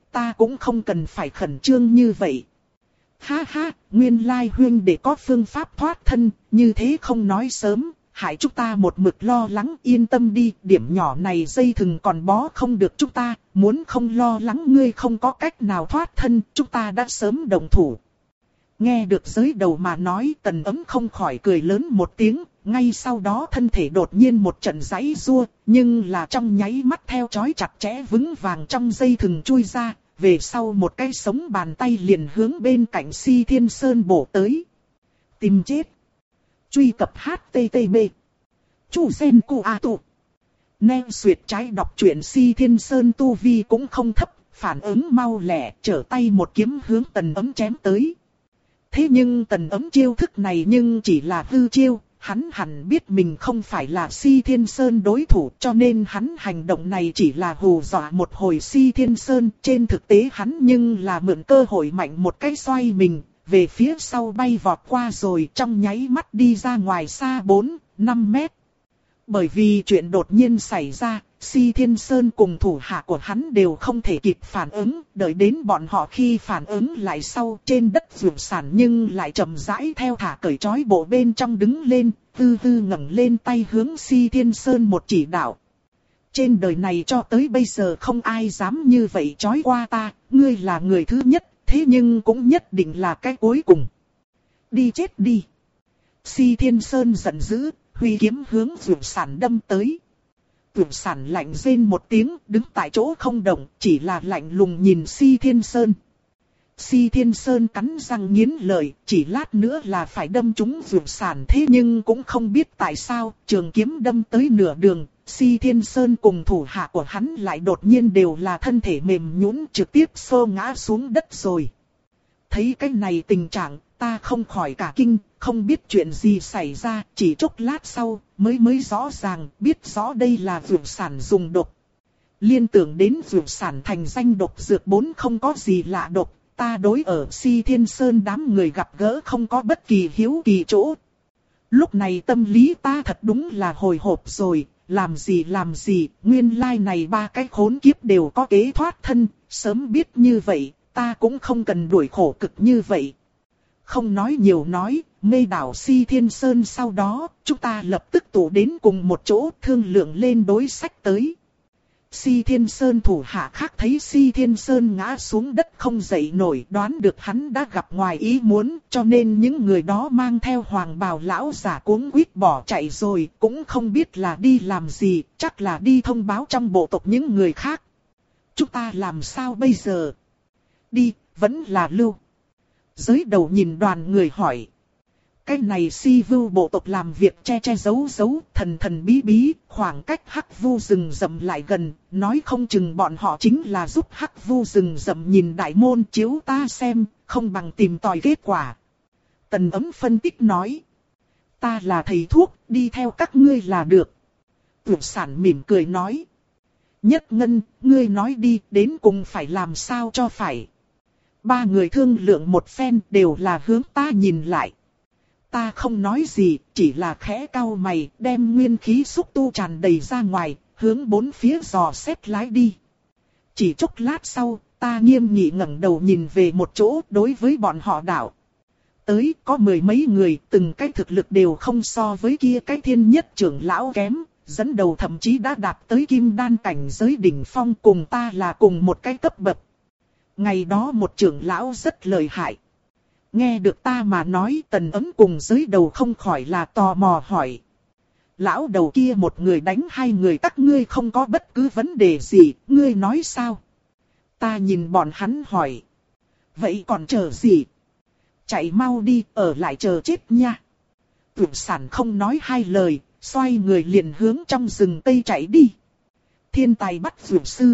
ta cũng không cần phải khẩn trương như vậy. Ha ha, nguyên lai huynh để có phương pháp thoát thân, như thế không nói sớm, hại chúng ta một mực lo lắng. Yên tâm đi, điểm nhỏ này dây thừng còn bó không được chúng ta, muốn không lo lắng ngươi không có cách nào thoát thân, chúng ta đã sớm động thủ. Nghe được giới đầu mà nói, Tần Ấm không khỏi cười lớn một tiếng, ngay sau đó thân thể đột nhiên một trận giãy giụa, nhưng là trong nháy mắt theo chói chặt chẽ vững vàng trong dây thừng chui ra, về sau một cái sống bàn tay liền hướng bên cạnh Si Thiên Sơn bổ tới. Tìm chết. Truy cập hát tê tê bê. Chu Sen Cu A Tụ. Nên duyệt trái đọc truyện. Si Thiên Sơn tu vi cũng không thấp, phản ứng mau lẹ, trở tay một kiếm hướng Tần Ấm chém tới. Thế nhưng Tần Ấm chiêu thức này nhưng chỉ là hư chiêu, hắn hẳn biết mình không phải là Si Thiên Sơn đối thủ, cho nên hắn hành động này chỉ là hù dọa một hồi Si Thiên Sơn. Trên thực tế hắn nhưng là mượn cơ hội mạnh một cái xoay mình, về phía sau bay vọt qua rồi trong nháy mắt đi ra ngoài xa bốn năm mét. Bởi vì chuyện đột nhiên xảy ra, Si Thiên Sơn cùng thủ hạ của hắn đều không thể kịp phản ứng, đợi đến bọn họ khi phản ứng lại sau, trên đất rụng sản nhưng lại chậm rãi theo thả cởi trói bộ bên trong đứng lên, hư hư ngẩng lên tay hướng Si Thiên Sơn một chỉ đạo. Trên đời này cho tới bây giờ không ai dám như vậy trói qua ta, ngươi là người thứ nhất, thế nhưng cũng nhất định là cái cuối cùng. Đi chết đi. Si Thiên Sơn giận dữ, huy kiếm hướng rụng sản đâm tới. Rụng sản lạnh rên một tiếng, đứng tại chỗ không động, chỉ là lạnh lùng nhìn Si Thiên Sơn. Si Thiên Sơn cắn răng nghiến lợi, chỉ lát nữa là phải đâm trúng rụng sản, thế nhưng cũng không biết tại sao, trường kiếm đâm tới nửa đường, Si Thiên Sơn cùng thủ hạ của hắn lại đột nhiên đều là thân thể mềm nhũn trực tiếp xô ngã xuống đất rồi. Thấy cái này tình trạng, ta không khỏi cả kinh, không biết chuyện gì xảy ra, chỉ chốc lát sau, mới mới rõ ràng, biết rõ đây là rượu sản dùng độc. Liên tưởng đến rượu sản thành danh độc dược bốn không có gì lạ độc, ta đối ở Si Thiên Sơn đám người gặp gỡ không có bất kỳ hiếu kỳ chỗ. Lúc này tâm lý ta thật đúng là hồi hộp rồi, làm gì làm gì, nguyên lai này ba cái khốn kiếp đều có kế thoát thân, sớm biết như vậy, ta cũng không cần đuổi khổ cực như vậy. Không nói nhiều nói, mê đảo Si Thiên Sơn sau đó, chúng ta lập tức tụ đến cùng một chỗ thương lượng lên đối sách tới. Si Thiên Sơn thủ hạ khác thấy Si Thiên Sơn ngã xuống đất không dậy nổi, đoán được hắn đã gặp ngoài ý muốn, cho nên những người đó mang theo hoàng bào lão giả cuống quýt bỏ chạy rồi, cũng không biết là đi làm gì, chắc là đi thông báo trong bộ tộc những người khác. Chúng ta làm sao bây giờ? Đi, vẫn là lưu. Giới đầu nhìn đoàn người hỏi. Cái này Si Vưu bộ tộc làm việc che che giấu giấu, thần thần bí bí, khoảng cách Hắc Vu rừng rậm lại gần, nói không chừng bọn họ chính là giúp Hắc Vu rừng rậm nhìn đại môn chiếu ta xem, không bằng tìm tòi kết quả. Tần Ấm phân tích nói. Ta là thầy thuốc, đi theo các ngươi là được. Tưởng Sản mỉm cười nói. Nhất Ngân, ngươi nói đi, đến cùng phải làm sao cho phải. Ba người thương lượng một phen đều là hướng ta nhìn lại. Ta không nói gì, chỉ là khẽ cau mày, đem nguyên khí xúc tu tràn đầy ra ngoài, hướng bốn phía dò xét lái đi. Chỉ chốc lát sau, ta nghiêm nghị ngẩng đầu nhìn về một chỗ đối với bọn họ đảo. Tới có mười mấy người, từng cái thực lực đều không so với kia cái thiên nhất trưởng lão kém, dẫn đầu thậm chí đã đạt tới kim đan cảnh giới đỉnh phong, cùng ta là cùng một cái cấp bậc. Ngày đó một trưởng lão rất lợi hại. Nghe được ta mà nói, Tần Ấm cùng giới đầu không khỏi là tò mò hỏi. Lão đầu kia một người đánh hai người các ngươi không có bất cứ vấn đề gì, ngươi nói sao? Ta nhìn bọn hắn hỏi. Vậy còn chờ gì? Chạy mau đi, ở lại chờ chết nha. Tưởng Sản không nói hai lời, xoay người liền hướng trong rừng tây chạy đi. Thiên tài bắt dược sư.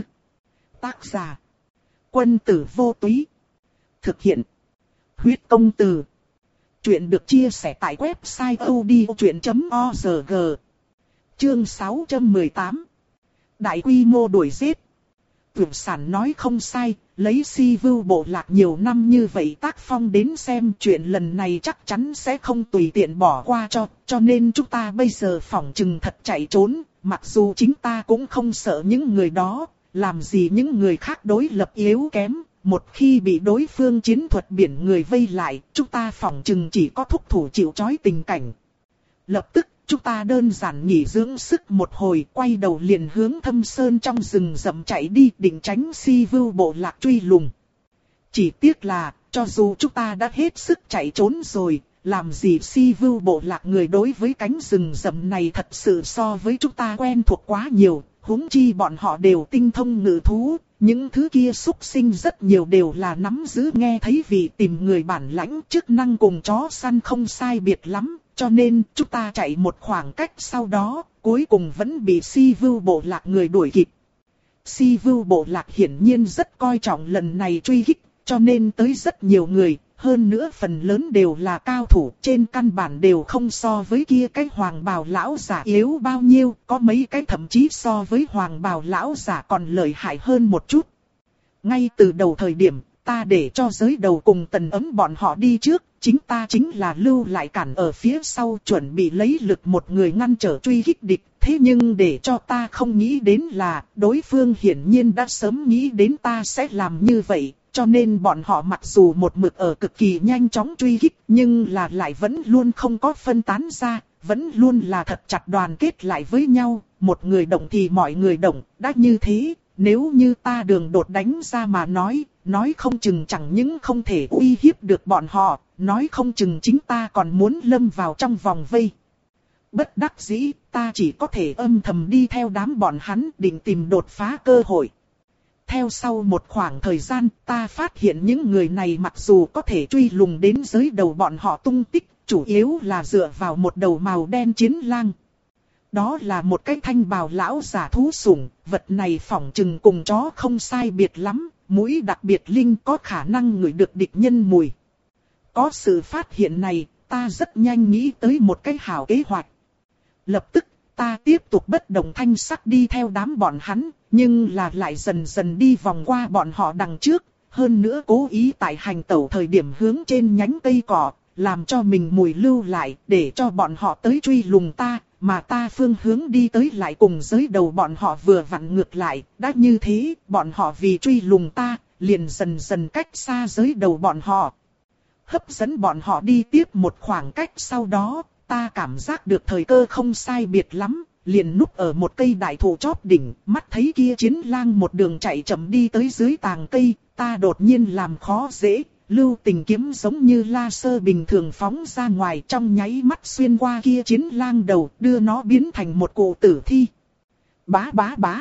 Tác giả. Quân tử vô túy. Thực hiện. Huyết công từ. Chuyện được chia sẻ tại website odchuyện chấm org. Chương sáu trăm mười tám. Đại quy mô đuổi giết. Tưởng Sản nói không sai, lấy Si Vưu bộ lạc nhiều năm như vậy tác phong đến xem, chuyện lần này chắc chắn sẽ không tùy tiện bỏ qua cho, cho nên chúng ta bây giờ phỏng chừng thật chạy trốn, mặc dù chính ta cũng không sợ những người đó, làm gì những người khác đối lập yếu kém, một khi bị đối phương chiến thuật biển người vây lại, chúng ta phỏng chừng chỉ có thúc thủ chịu trói tình cảnh. Lập tức, chúng ta đơn giản nghỉ dưỡng sức một hồi, quay đầu liền hướng Thâm Sơn trong rừng rậm chạy đi, định tránh Si Vưu bộ lạc truy lùng. Chỉ tiếc là, cho dù chúng ta đã hết sức chạy trốn rồi, làm gì Si Vưu bộ lạc người đối với cánh rừng rậm này thật sự so với chúng ta quen thuộc quá nhiều, huống chi bọn họ đều tinh thông ngự thú, những thứ kia xúc sinh rất nhiều đều là nắm giữ nghe thấy vị tìm người bản lãnh, chức năng cùng chó săn không sai biệt lắm, cho nên chúng ta chạy một khoảng cách sau đó, cuối cùng vẫn bị Si Vưu bộ lạc người đuổi kịp. Si Vưu bộ lạc hiển nhiên rất coi trọng lần này truy kích, cho nên tới rất nhiều người, hơn nữa phần lớn đều là cao thủ, trên căn bản đều không so với kia cái hoàng bào lão giả yếu bao nhiêu, có mấy cái thậm chí so với hoàng bào lão giả còn lợi hại hơn một chút. Ngay từ đầu thời điểm, ta để cho giới đầu cùng Tần Ấm bọn họ đi trước, chính ta chính là lưu lại cản ở phía sau chuẩn bị lấy lực một người ngăn trở truy kích địch. Thế nhưng để cho ta không nghĩ đến là, đối phương hiển nhiên đã sớm nghĩ đến ta sẽ làm như vậy. Cho nên bọn họ mặc dù một mực ở cực kỳ nhanh chóng truy kích, nhưng là lại vẫn luôn không có phân tán ra, vẫn luôn là thật chặt đoàn kết lại với nhau, một người động thì mọi người động, đã như thế, nếu như ta đường đột đánh ra mà nói, nói không chừng chẳng những không thể uy hiếp được bọn họ, nói không chừng chính ta còn muốn lâm vào trong vòng vây. Bất đắc dĩ, ta chỉ có thể âm thầm đi theo đám bọn hắn định tìm đột phá cơ hội. Theo sau một khoảng thời gian, ta phát hiện những người này mặc dù có thể truy lùng đến giới đầu bọn họ tung tích, chủ yếu là dựa vào một đầu màu đen chiến lang. Đó là một cái thanh bào lão giả thú sủng, vật này phỏng chừng cùng chó không sai biệt lắm, mũi đặc biệt linh có khả năng ngửi được địch nhân mùi. Có sự phát hiện này, ta rất nhanh nghĩ tới một cái hảo kế hoạch. Lập tức, ta tiếp tục bất động thanh sắc đi theo đám bọn hắn, nhưng là lại dần dần đi vòng qua bọn họ đằng trước, hơn nữa cố ý tại hành tẩu thời điểm hướng trên nhánh cây cỏ, làm cho mình mùi lưu lại để cho bọn họ tới truy lùng ta, mà ta phương hướng đi tới lại cùng giới đầu bọn họ vừa vặn ngược lại, đã như thế, bọn họ vì truy lùng ta, liền dần dần cách xa giới đầu bọn họ. Hấp dẫn bọn họ đi tiếp một khoảng cách sau đó, ta cảm giác được thời cơ không sai biệt lắm, liền núp ở một cây đại thụ chóp đỉnh, mắt thấy kia chiến lang một đường chạy chậm đi tới dưới tàng cây, ta đột nhiên làm khó dễ, lưu tình kiếm giống như laser bình thường phóng ra ngoài trong nháy mắt xuyên qua kia chiến lang đầu, đưa nó biến thành một cụ tử thi. Bá bá bá.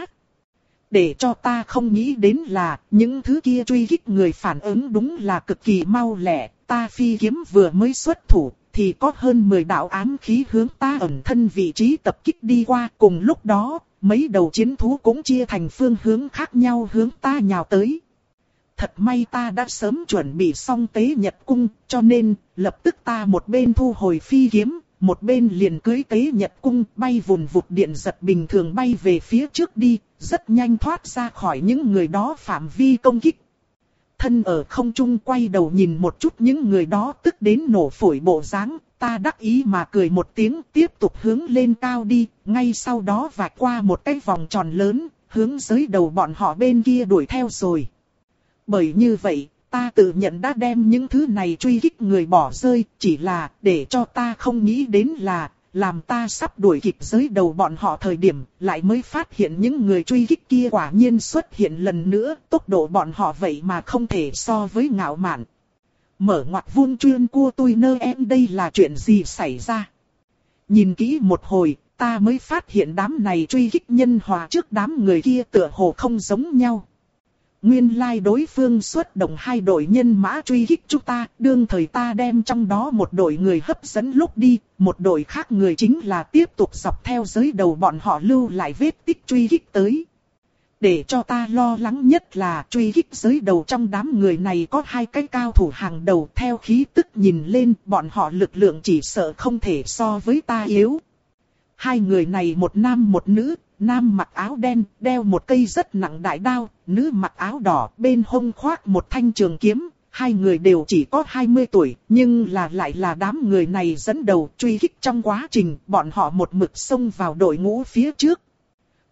Để cho ta không nghĩ đến là, những thứ kia truy kích người phản ứng đúng là cực kỳ mau lẹ, ta phi kiếm vừa mới xuất thủ, thì có hơn mười đạo ám khí hướng ta ẩn thân vị trí tập kích đi qua. Cùng lúc đó, mấy đầu chiến thú cũng chia thành phương hướng khác nhau hướng ta nhào tới. Thật may ta đã sớm chuẩn bị xong tế nhật cung, cho nên, lập tức ta một bên thu hồi phi kiếm, một bên liền cưỡi tế nhật cung bay vùn vụt điện giật bình thường bay về phía trước đi, rất nhanh thoát ra khỏi những người đó phạm vi công kích. Thân ở không trung quay đầu nhìn một chút những người đó tức đến nổ phổi bộ dáng, ta đắc ý mà cười một tiếng tiếp tục hướng lên cao đi, ngay sau đó vạch qua một cái vòng tròn lớn, hướng dưới đầu bọn họ bên kia đuổi theo rồi. Bởi như vậy, ta tự nhận đã đem những thứ này truy kích người bỏ rơi, chỉ là để cho ta không nghĩ đến là, làm ta sắp đuổi kịp dưới đầu bọn họ thời điểm, lại mới phát hiện những người truy kích kia quả nhiên xuất hiện lần nữa, tốc độ bọn họ vậy mà không thể so với Ngạo Mạn. Mở ngoặc vuông chuyên cua tui nơ em đây là chuyện gì xảy ra? Nhìn kỹ một hồi, ta mới phát hiện đám này truy kích nhân hòa trước đám người kia tựa hồ không giống nhau. Nguyên lai đối phương xuất động hai đội nhân mã truy kích chúng ta, đương thời ta đem trong đó một đội người hấp dẫn lúc đi, một đội khác người chính là tiếp tục dọc theo giới đầu bọn họ lưu lại vết tích truy kích tới. Để cho ta lo lắng nhất là truy kích giới đầu trong đám người này có hai cái cao thủ hàng đầu, theo khí tức nhìn lên bọn họ lực lượng chỉ sợ không thể so với ta yếu. Hai người này một nam một nữ. Nam mặc áo đen, đeo một cây rất nặng đại đao, nữ mặc áo đỏ, bên hông khoác một thanh trường kiếm. Hai người đều chỉ có hai mươi tuổi, nhưng là lại là đám người này dẫn đầu truy kích trong quá trình, bọn họ một mực xông vào đội ngũ phía trước.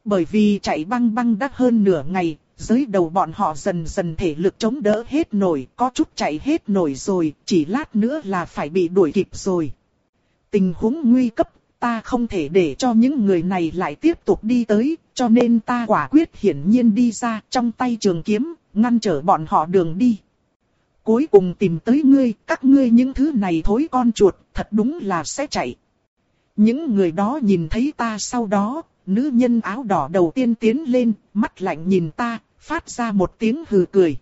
Bởi vì chạy băng băng đã hơn nửa ngày, dưới đầu bọn họ dần dần thể lực chống đỡ hết nổi, có chút chạy hết nổi rồi, chỉ lát nữa là phải bị đuổi kịp rồi. Tình huống nguy cấp, ta không thể để cho những người này lại tiếp tục đi tới, cho nên ta quả quyết hiển nhiên đi ra trong tay trường kiếm, ngăn trở bọn họ đường đi. Cuối cùng tìm tới ngươi, các ngươi những thứ này thối con chuột, thật đúng là sẽ chạy. Những người đó nhìn thấy ta sau đó, nữ nhân áo đỏ đầu tiên tiến lên, mắt lạnh nhìn ta, phát ra một tiếng hừ cười.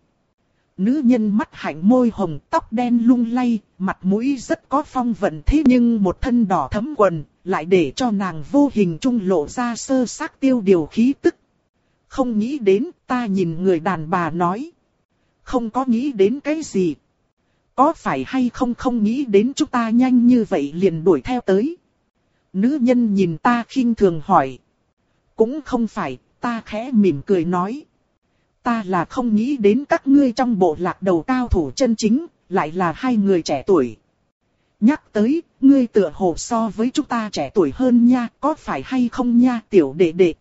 Nữ nhân mắt hạnh môi hồng, tóc đen lung lay, mặt mũi rất có phong vận, thế nhưng một thân đỏ thấm quần, lại để cho nàng vô hình trung lộ ra sơ xác tiêu điều khí tức. Không nghĩ đến, ta nhìn người đàn bà nói. Không có nghĩ đến cái gì. Có phải hay không không nghĩ đến chúng ta nhanh như vậy liền đuổi theo tới. Nữ nhân nhìn ta khinh thường hỏi. Cũng không phải, ta khẽ mỉm cười nói. Ta là không nghĩ đến các ngươi trong bộ lạc đầu cao thủ chân chính, lại là hai người trẻ tuổi. Nhắc tới, ngươi tựa hồ so với chúng ta trẻ tuổi hơn nha, có phải hay không nha tiểu đệ đệ.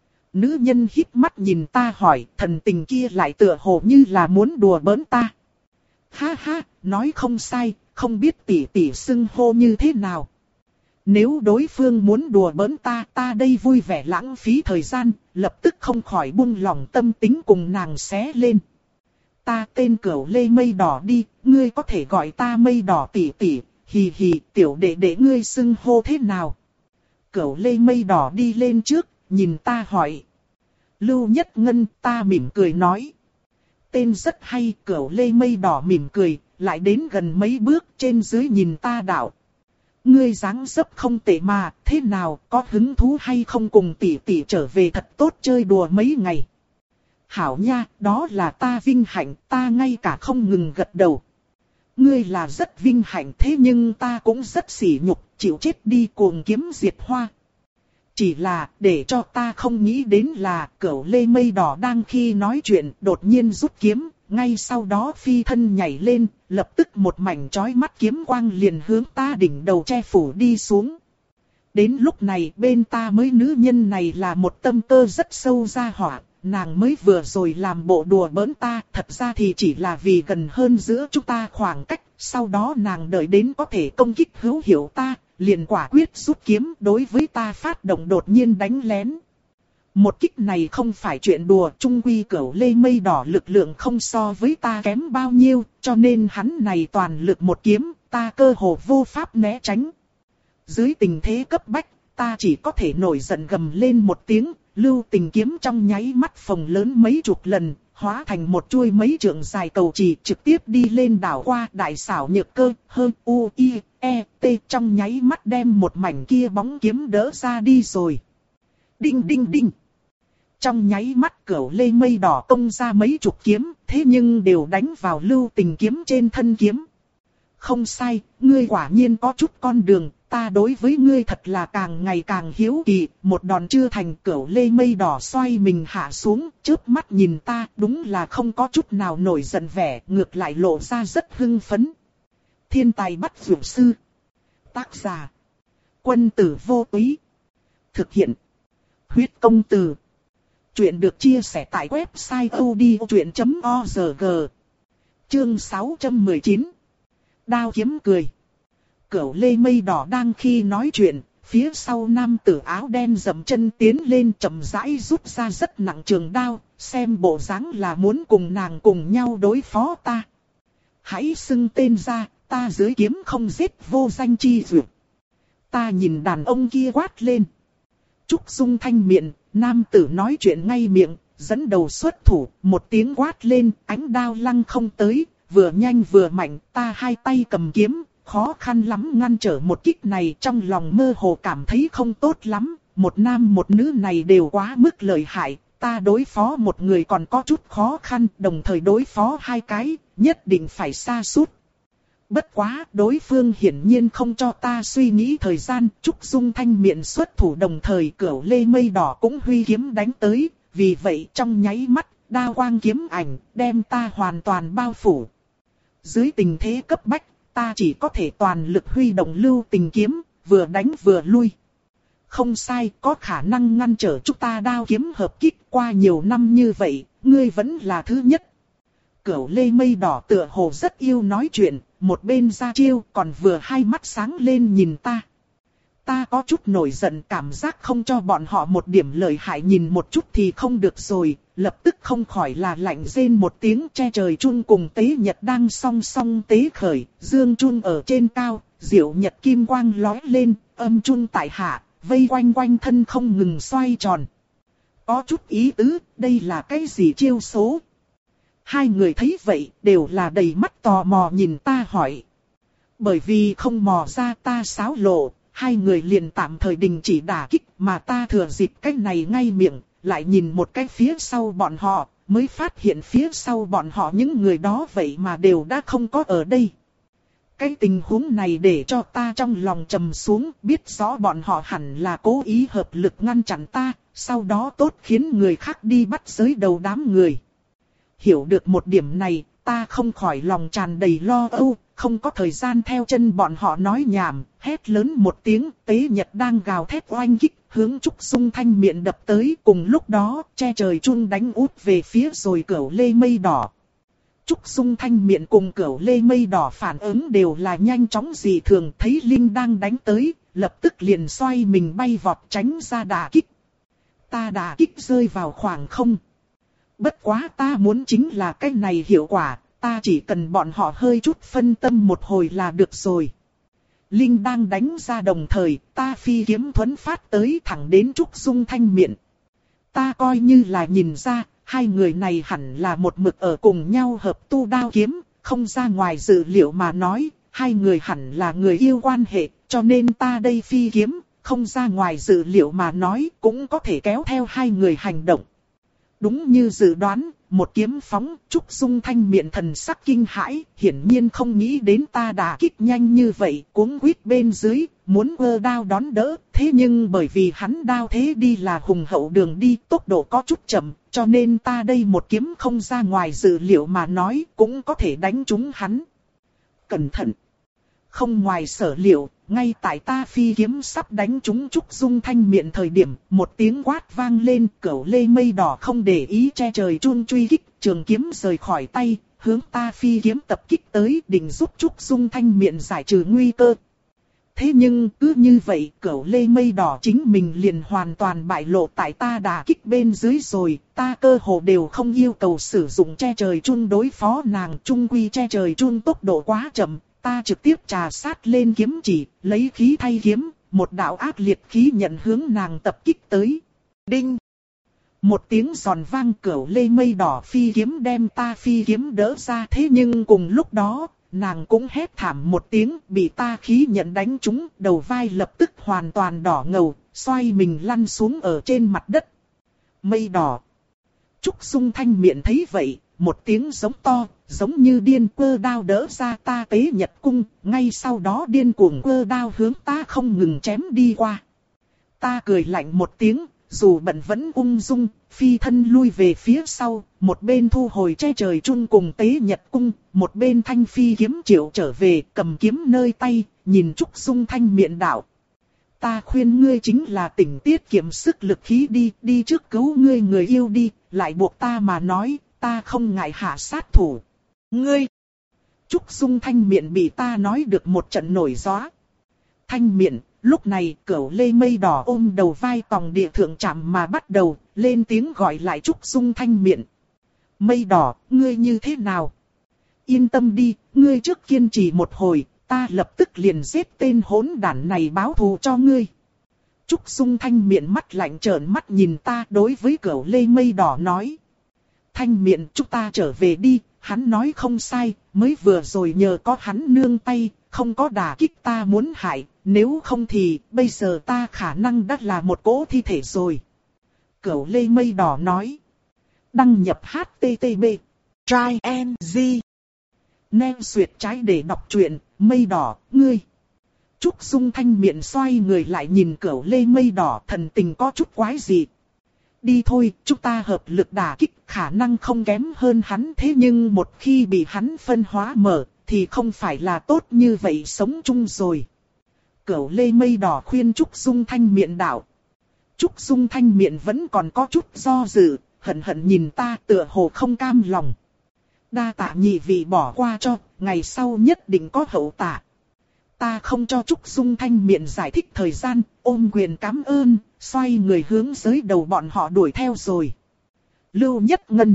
Nữ nhân híp mắt nhìn ta hỏi, thần tình kia lại tựa hồ như là muốn đùa bỡn ta. Ha ha, nói không sai, không biết tỷ tỷ xưng hô như thế nào. Nếu đối phương muốn đùa bỡn ta, ta đây vui vẻ lãng phí thời gian, lập tức không khỏi buông lòng tâm tính cùng nàng xé lên. Ta tên Cửu Lê Mây Đỏ đi, ngươi có thể gọi ta Mây Đỏ tỷ tỷ, hì hì, tiểu đệ đệ ngươi xưng hô thế nào? Cửu Lê Mây Đỏ đi lên trước, nhìn ta hỏi. Lưu Nhất Ngân, ta mỉm cười nói. Tên rất hay, Cửu Lê Mây Đỏ mỉm cười, lại đến gần mấy bước trên dưới nhìn ta đạo. Ngươi dáng dấp không tệ mà, thế nào, có hứng thú hay không cùng tỷ tỷ trở về thật tốt chơi đùa mấy ngày? Hảo nha, đó là ta vinh hạnh, ta ngay cả không ngừng gật đầu. Ngươi là rất vinh hạnh thế nhưng ta cũng rất sỉ nhục, chịu chết đi cuồng kiếm diệt hoa. Chỉ là, để cho ta không nghĩ đến là Cửu Lê Mây Đỏ đang khi nói chuyện đột nhiên rút kiếm, ngay sau đó phi thân nhảy lên, lập tức một mảnh chói mắt kiếm quang liền hướng ta đỉnh đầu che phủ đi xuống. Đến lúc này bên ta mới nữ nhân này là một tâm cơ rất sâu ra hỏa, nàng mới vừa rồi làm bộ đùa bỡn ta, thật ra thì chỉ là vì gần hơn giữa chúng ta khoảng cách, sau đó nàng đợi đến có thể công kích hữu hiệu ta, liền quả quyết rút kiếm đối với ta phát động đột nhiên đánh lén. Một kích này không phải chuyện đùa, chung quy Cửu Lê Mây Đỏ lực lượng không so với ta kém bao nhiêu, cho nên hắn này toàn lực một kiếm, ta cơ hồ vô pháp né tránh. Dưới tình thế cấp bách, ta chỉ có thể nổi giận gầm lên một tiếng, lưu tình kiếm trong nháy mắt phồng lớn mấy chục lần, hóa thành một chuôi mấy trượng dài cầu chì trực tiếp đi lên đảo qua đại xảo nhược cơ, hơn u, i, e, t trong nháy mắt đem một mảnh kia bóng kiếm đỡ ra đi rồi. Đinh đinh đinh. Trong nháy mắt Cửu Lê Mây Đỏ công ra mấy chục kiếm, thế nhưng đều đánh vào lưu tình kiếm trên thân kiếm. Không sai, ngươi quả nhiên có chút con đường, ta đối với ngươi thật là càng ngày càng hiếu kỳ, một đòn chưa thành. Cửu Lê Mây Đỏ xoay mình hạ xuống, chớp mắt nhìn ta, đúng là không có chút nào nổi giận vẻ, ngược lại lộ ra rất hưng phấn. Thiên tài bắt dược sư. Tác giả. Quân tử vô túy. Thực hiện. Huyết công từ. Chuyện được chia sẻ tại website odchuyện chấm org. Chương sáu trăm mười chín. Đao kiếm cười. Cửu Lê Mây Đỏ đang khi nói chuyện, phía sau nam tử áo đen dậm chân tiến lên chậm rãi rút ra rất nặng trường đao, xem bộ dáng là muốn cùng nàng cùng nhau đối phó ta. Hãy xưng tên ra, ta dưới kiếm không giết vô danh chi duyệt. Ta nhìn đàn ông kia quát lên. Trúc Dung thanh miệng, nam tử nói chuyện ngay miệng, dẫn đầu xuất thủ, một tiếng quát lên, ánh đao lăng không tới, vừa nhanh vừa mạnh, ta hai tay cầm kiếm, khó khăn lắm ngăn trở một kích này, trong lòng mơ hồ cảm thấy không tốt lắm, một nam một nữ này đều quá mức lợi hại, ta đối phó một người còn có chút khó khăn, đồng thời đối phó hai cái, nhất định phải sa sút. Bất quá, đối phương hiển nhiên không cho ta suy nghĩ thời gian, Trúc Dung thanh miệng xuất thủ đồng thời Cửu Lê Mây Đỏ cũng huy kiếm đánh tới, vì vậy trong nháy mắt, đao quang kiếm ảnh, đem ta hoàn toàn bao phủ. Dưới tình thế cấp bách, ta chỉ có thể toàn lực huy động lưu tình kiếm, vừa đánh vừa lui. không sai, có khả năng ngăn trở chúng ta đao kiếm hợp kích qua nhiều năm như vậy, ngươi vẫn là thứ nhất. Cửu lê mây đỏ tựa hồ rất yêu nói chuyện, một bên ra chiêu còn vừa hai mắt sáng lên nhìn ta. Ta có chút nổi giận, cảm giác không cho bọn họ một điểm lợi hại nhìn một chút thì không được rồi, lập tức không khỏi là lạnh rên một tiếng. Che trời chun cùng tế nhật đang song song tế khởi, dương chun ở trên cao, diệu nhật kim quang lói lên, âm chun tại hạ, vây quanh quanh thân không ngừng xoay tròn. Có chút ý tứ, đây là cái gì chiêu số? Hai người thấy vậy, đều là đầy mắt tò mò nhìn ta hỏi. Bởi vì không mò ra ta xáo lộ, hai người liền tạm thời đình chỉ đả kích, mà ta thừa dịp cái này ngay miệng, lại nhìn một cái phía sau bọn họ, mới phát hiện phía sau bọn họ những người đó vậy mà đều đã không có ở đây. Cái tình huống này để cho ta trong lòng trầm xuống, biết rõ bọn họ hẳn là cố ý hợp lực ngăn chặn ta, sau đó tốt khiến người khác đi bắt giới đầu đám người. Hiểu được một điểm này, ta không khỏi lòng tràn đầy lo âu, không có thời gian theo chân bọn họ nói nhảm, hét lớn một tiếng, tế nhật đang gào thét oanh kích, hướng Trúc Dung Thanh miệng đập tới. Cùng lúc đó, che trời chun đánh út về phía rồi Cửu lê mây đỏ. Trúc Dung Thanh miệng cùng Cửu lê mây đỏ phản ứng đều là nhanh chóng dị thường, thấy Linh đang đánh tới, lập tức liền xoay mình bay vọt tránh ra đả kích. Ta đả kích rơi vào khoảng không. Bất quá ta muốn chính là cái này hiệu quả, ta chỉ cần bọn họ hơi chút phân tâm một hồi là được rồi. Linh đang đánh ra đồng thời, ta phi kiếm thuấn phát tới thẳng đến Trúc Dung Thanh miệng. Ta coi như là nhìn ra, hai người này hẳn là một mực ở cùng nhau hợp tu đao kiếm, không ra ngoài dự liệu mà nói, hai người hẳn là người yêu quan hệ, cho nên ta đây phi kiếm, không ra ngoài dự liệu mà nói, cũng có thể kéo theo hai người hành động. Đúng như dự đoán, một kiếm phóng, Trúc Dung Thanh miệng thần sắc kinh hãi, hiển nhiên không nghĩ đến ta đả kích nhanh như vậy, cuống quýt bên dưới, muốn ơ đao đón đỡ, thế nhưng bởi vì hắn đao thế đi là hùng hậu đường đi, tốc độ có chút chậm, cho nên ta đây một kiếm không ra ngoài dự liệu mà nói, cũng có thể đánh trúng hắn. Cẩn thận! Không ngoài sở liệu, ngay tại ta phi kiếm sắp đánh trúng Trúc Dung Thanh miệng thời điểm, một tiếng quát vang lên, Cửu lê mây đỏ không để ý che trời chun truy kích, trường kiếm rời khỏi tay, hướng ta phi kiếm tập kích tới, định giúp Trúc Dung Thanh miệng giải trừ nguy cơ. Thế nhưng cứ như vậy, Cửu lê mây đỏ chính mình liền hoàn toàn bại lộ tại ta đả kích bên dưới rồi, ta cơ hồ đều không yêu cầu sử dụng che trời chun đối phó nàng, chung quy che trời chun tốc độ quá chậm. Ta trực tiếp trà sát lên kiếm chỉ, lấy khí thay kiếm, một đạo ác liệt khí nhận hướng nàng tập kích tới. Đinh! Một tiếng giòn vang, Cửu lê mây đỏ phi kiếm đem ta phi kiếm đỡ ra, thế nhưng cùng lúc đó, nàng cũng hét thảm một tiếng, bị ta khí nhận đánh trúng, đầu vai lập tức hoàn toàn đỏ ngầu, xoay mình lăn xuống ở trên mặt đất. Mây đỏ! Trúc Dung Thanh miệng thấy vậy, một tiếng giống to, giống như điên quơ đao đỡ ra ta tế nhật cung, ngay sau đó điên cuồng quơ đao hướng ta không ngừng chém đi qua. Ta cười lạnh một tiếng, dù bận vẫn ung dung, phi thân lui về phía sau, một bên thu hồi che trời chun cùng tế nhật cung, một bên thanh phi kiếm triệu trở về, cầm kiếm nơi tay, nhìn Trúc Dung Thanh miệng đạo. Ta khuyên ngươi chính là tỉnh tiết kiệm sức lực khí đi, đi trước cứu ngươi người yêu đi, lại buộc ta mà nói, ta không ngại hạ sát thủ. Ngươi! Trúc Dung Thanh miệng bị ta nói được một trận nổi gió. Thanh miệng, lúc này Cửu lê mây đỏ ôm đầu vai tòng địa thượng chạm mà bắt đầu, lên tiếng gọi lại Trúc Dung Thanh miệng. Mây đỏ, ngươi như thế nào? Yên tâm đi, ngươi trước kiên trì một hồi, ta lập tức liền giết tên hỗn đản này báo thù cho ngươi. Trúc Dung Thanh miệng mắt lạnh trợn mắt nhìn ta, đối với Cửu lê mây đỏ nói. Thanh miệng, chúng ta trở về đi. Hắn nói không sai, mới vừa rồi nhờ có hắn nương tay, không có đả kích ta muốn hại, nếu không thì bây giờ ta khả năng đã là một cỗ thi thể rồi. Cửu lê mây đỏ nói. Đăng nhập H T T P Try and G Nem duyệt trái để đọc truyện, mây đỏ, ngươi. Trúc Dung Thanh miệng xoay người lại nhìn Cửu lê mây đỏ, thần tình có chút quái dị. Đi thôi, chúng ta hợp lực đả kích, khả năng không kém hơn hắn, thế nhưng một khi bị hắn phân hóa mở, thì không phải là tốt như vậy sống chung rồi. Cửu Lê Mây Đỏ khuyên Trúc Dung Thanh miệng đạo. Trúc Dung Thanh miệng vẫn còn có chút do dự, hận hận nhìn ta tựa hồ không cam lòng. Đa tạ nhị vị bỏ qua cho, ngày sau nhất định có hậu tạ. Ta không cho Trúc Dung Thanh miệng giải thích thời gian, ôm quyền cảm ơn, xoay người hướng giới đầu bọn họ đuổi theo rồi. Lưu Nhất Ngân.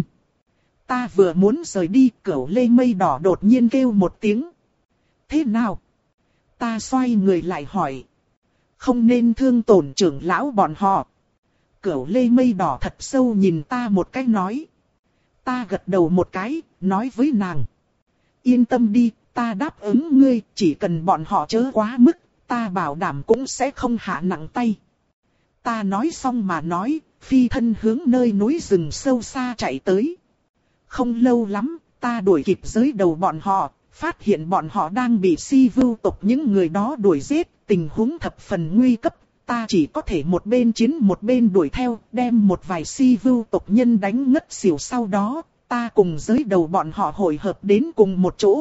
Ta vừa muốn rời đi, Cửu Lê Mây Đỏ đột nhiên kêu một tiếng. Thế nào? Ta xoay người lại hỏi. Không nên thương tổn trưởng lão bọn họ. Cửu Lê Mây Đỏ thật sâu nhìn ta một cái nói. Ta gật đầu một cái, nói với nàng. Yên tâm đi, ta đáp ứng ngươi, chỉ cần bọn họ chớ quá mức, ta bảo đảm cũng sẽ không hạ nặng tay. Ta nói xong mà nói, phi thân hướng nơi núi rừng sâu xa chạy tới. Không lâu lắm, ta đuổi kịp giới đầu bọn họ, phát hiện bọn họ đang bị si vưu tộc những người đó đuổi giết, tình huống thập phần nguy cấp. Ta chỉ có thể một bên chiến một bên đuổi theo, đem một vài si vưu tộc nhân đánh ngất xỉu sau đó, ta cùng giới đầu bọn họ hội hợp đến cùng một chỗ.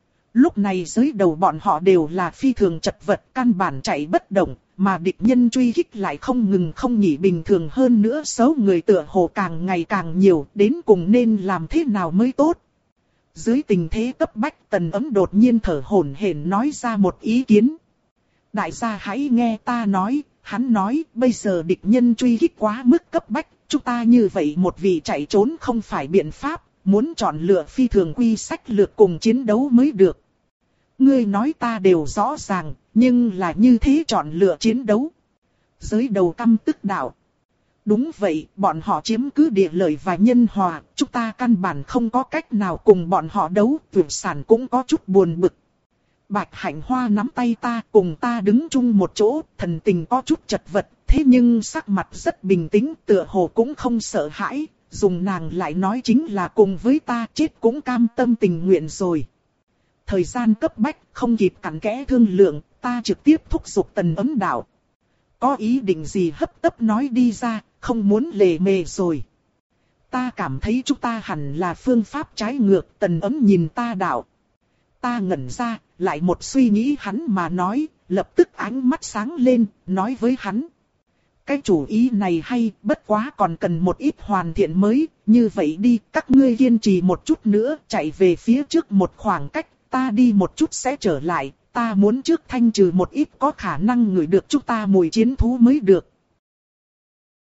Lúc này giới đầu bọn họ đều là phi thường chật vật, căn bản chạy bất động, mà địch nhân truy kích lại không ngừng không nghỉ, bình thường hơn nữa số người tựa hồ càng ngày càng nhiều, đến cùng nên làm thế nào mới tốt. Dưới tình thế cấp bách, Tần Ấm đột nhiên thở hổn hển nói ra một ý kiến. Đại gia hãy nghe ta nói, hắn nói bây giờ địch nhân truy kích quá mức cấp bách, chúng ta như vậy một vị chạy trốn không phải biện pháp, muốn chọn lựa phi thường quy sách lược cùng chiến đấu mới được. Ngươi nói ta đều rõ ràng, nhưng là như thế chọn lựa chiến đấu. Giới đầu căm tức đạo. Đúng vậy, bọn họ chiếm cứ địa lợi và nhân hòa, chúng ta căn bản không có cách nào cùng bọn họ đấu, Vượt Sản cũng có chút buồn bực. Bạch Hạnh Hoa nắm tay ta, cùng ta đứng chung một chỗ, thần tình có chút chật vật, thế nhưng sắc mặt rất bình tĩnh, tựa hồ cũng không sợ hãi, dùng nàng lại nói chính là cùng với ta chết cũng cam tâm tình nguyện rồi. Thời gian cấp bách, không kịp cặn kẽ thương lượng, ta trực tiếp thúc giục Tần Ấm đạo. Có ý định gì hấp tấp nói đi ra, không muốn lề mề rồi. Ta cảm thấy chúng ta hẳn là phương pháp trái ngược, Tần Ấm nhìn ta đạo. Ta ngẩn ra, lại một suy nghĩ hắn mà nói, lập tức ánh mắt sáng lên, nói với hắn. Cái chủ ý này hay, bất quá còn cần một ít hoàn thiện mới, như vậy đi, các ngươi kiên trì một chút nữa, chạy về phía trước một khoảng cách, ta đi một chút sẽ trở lại, ta muốn trước thanh trừ một ít có khả năng ngửi được chúng ta mùi chiến thú mới được.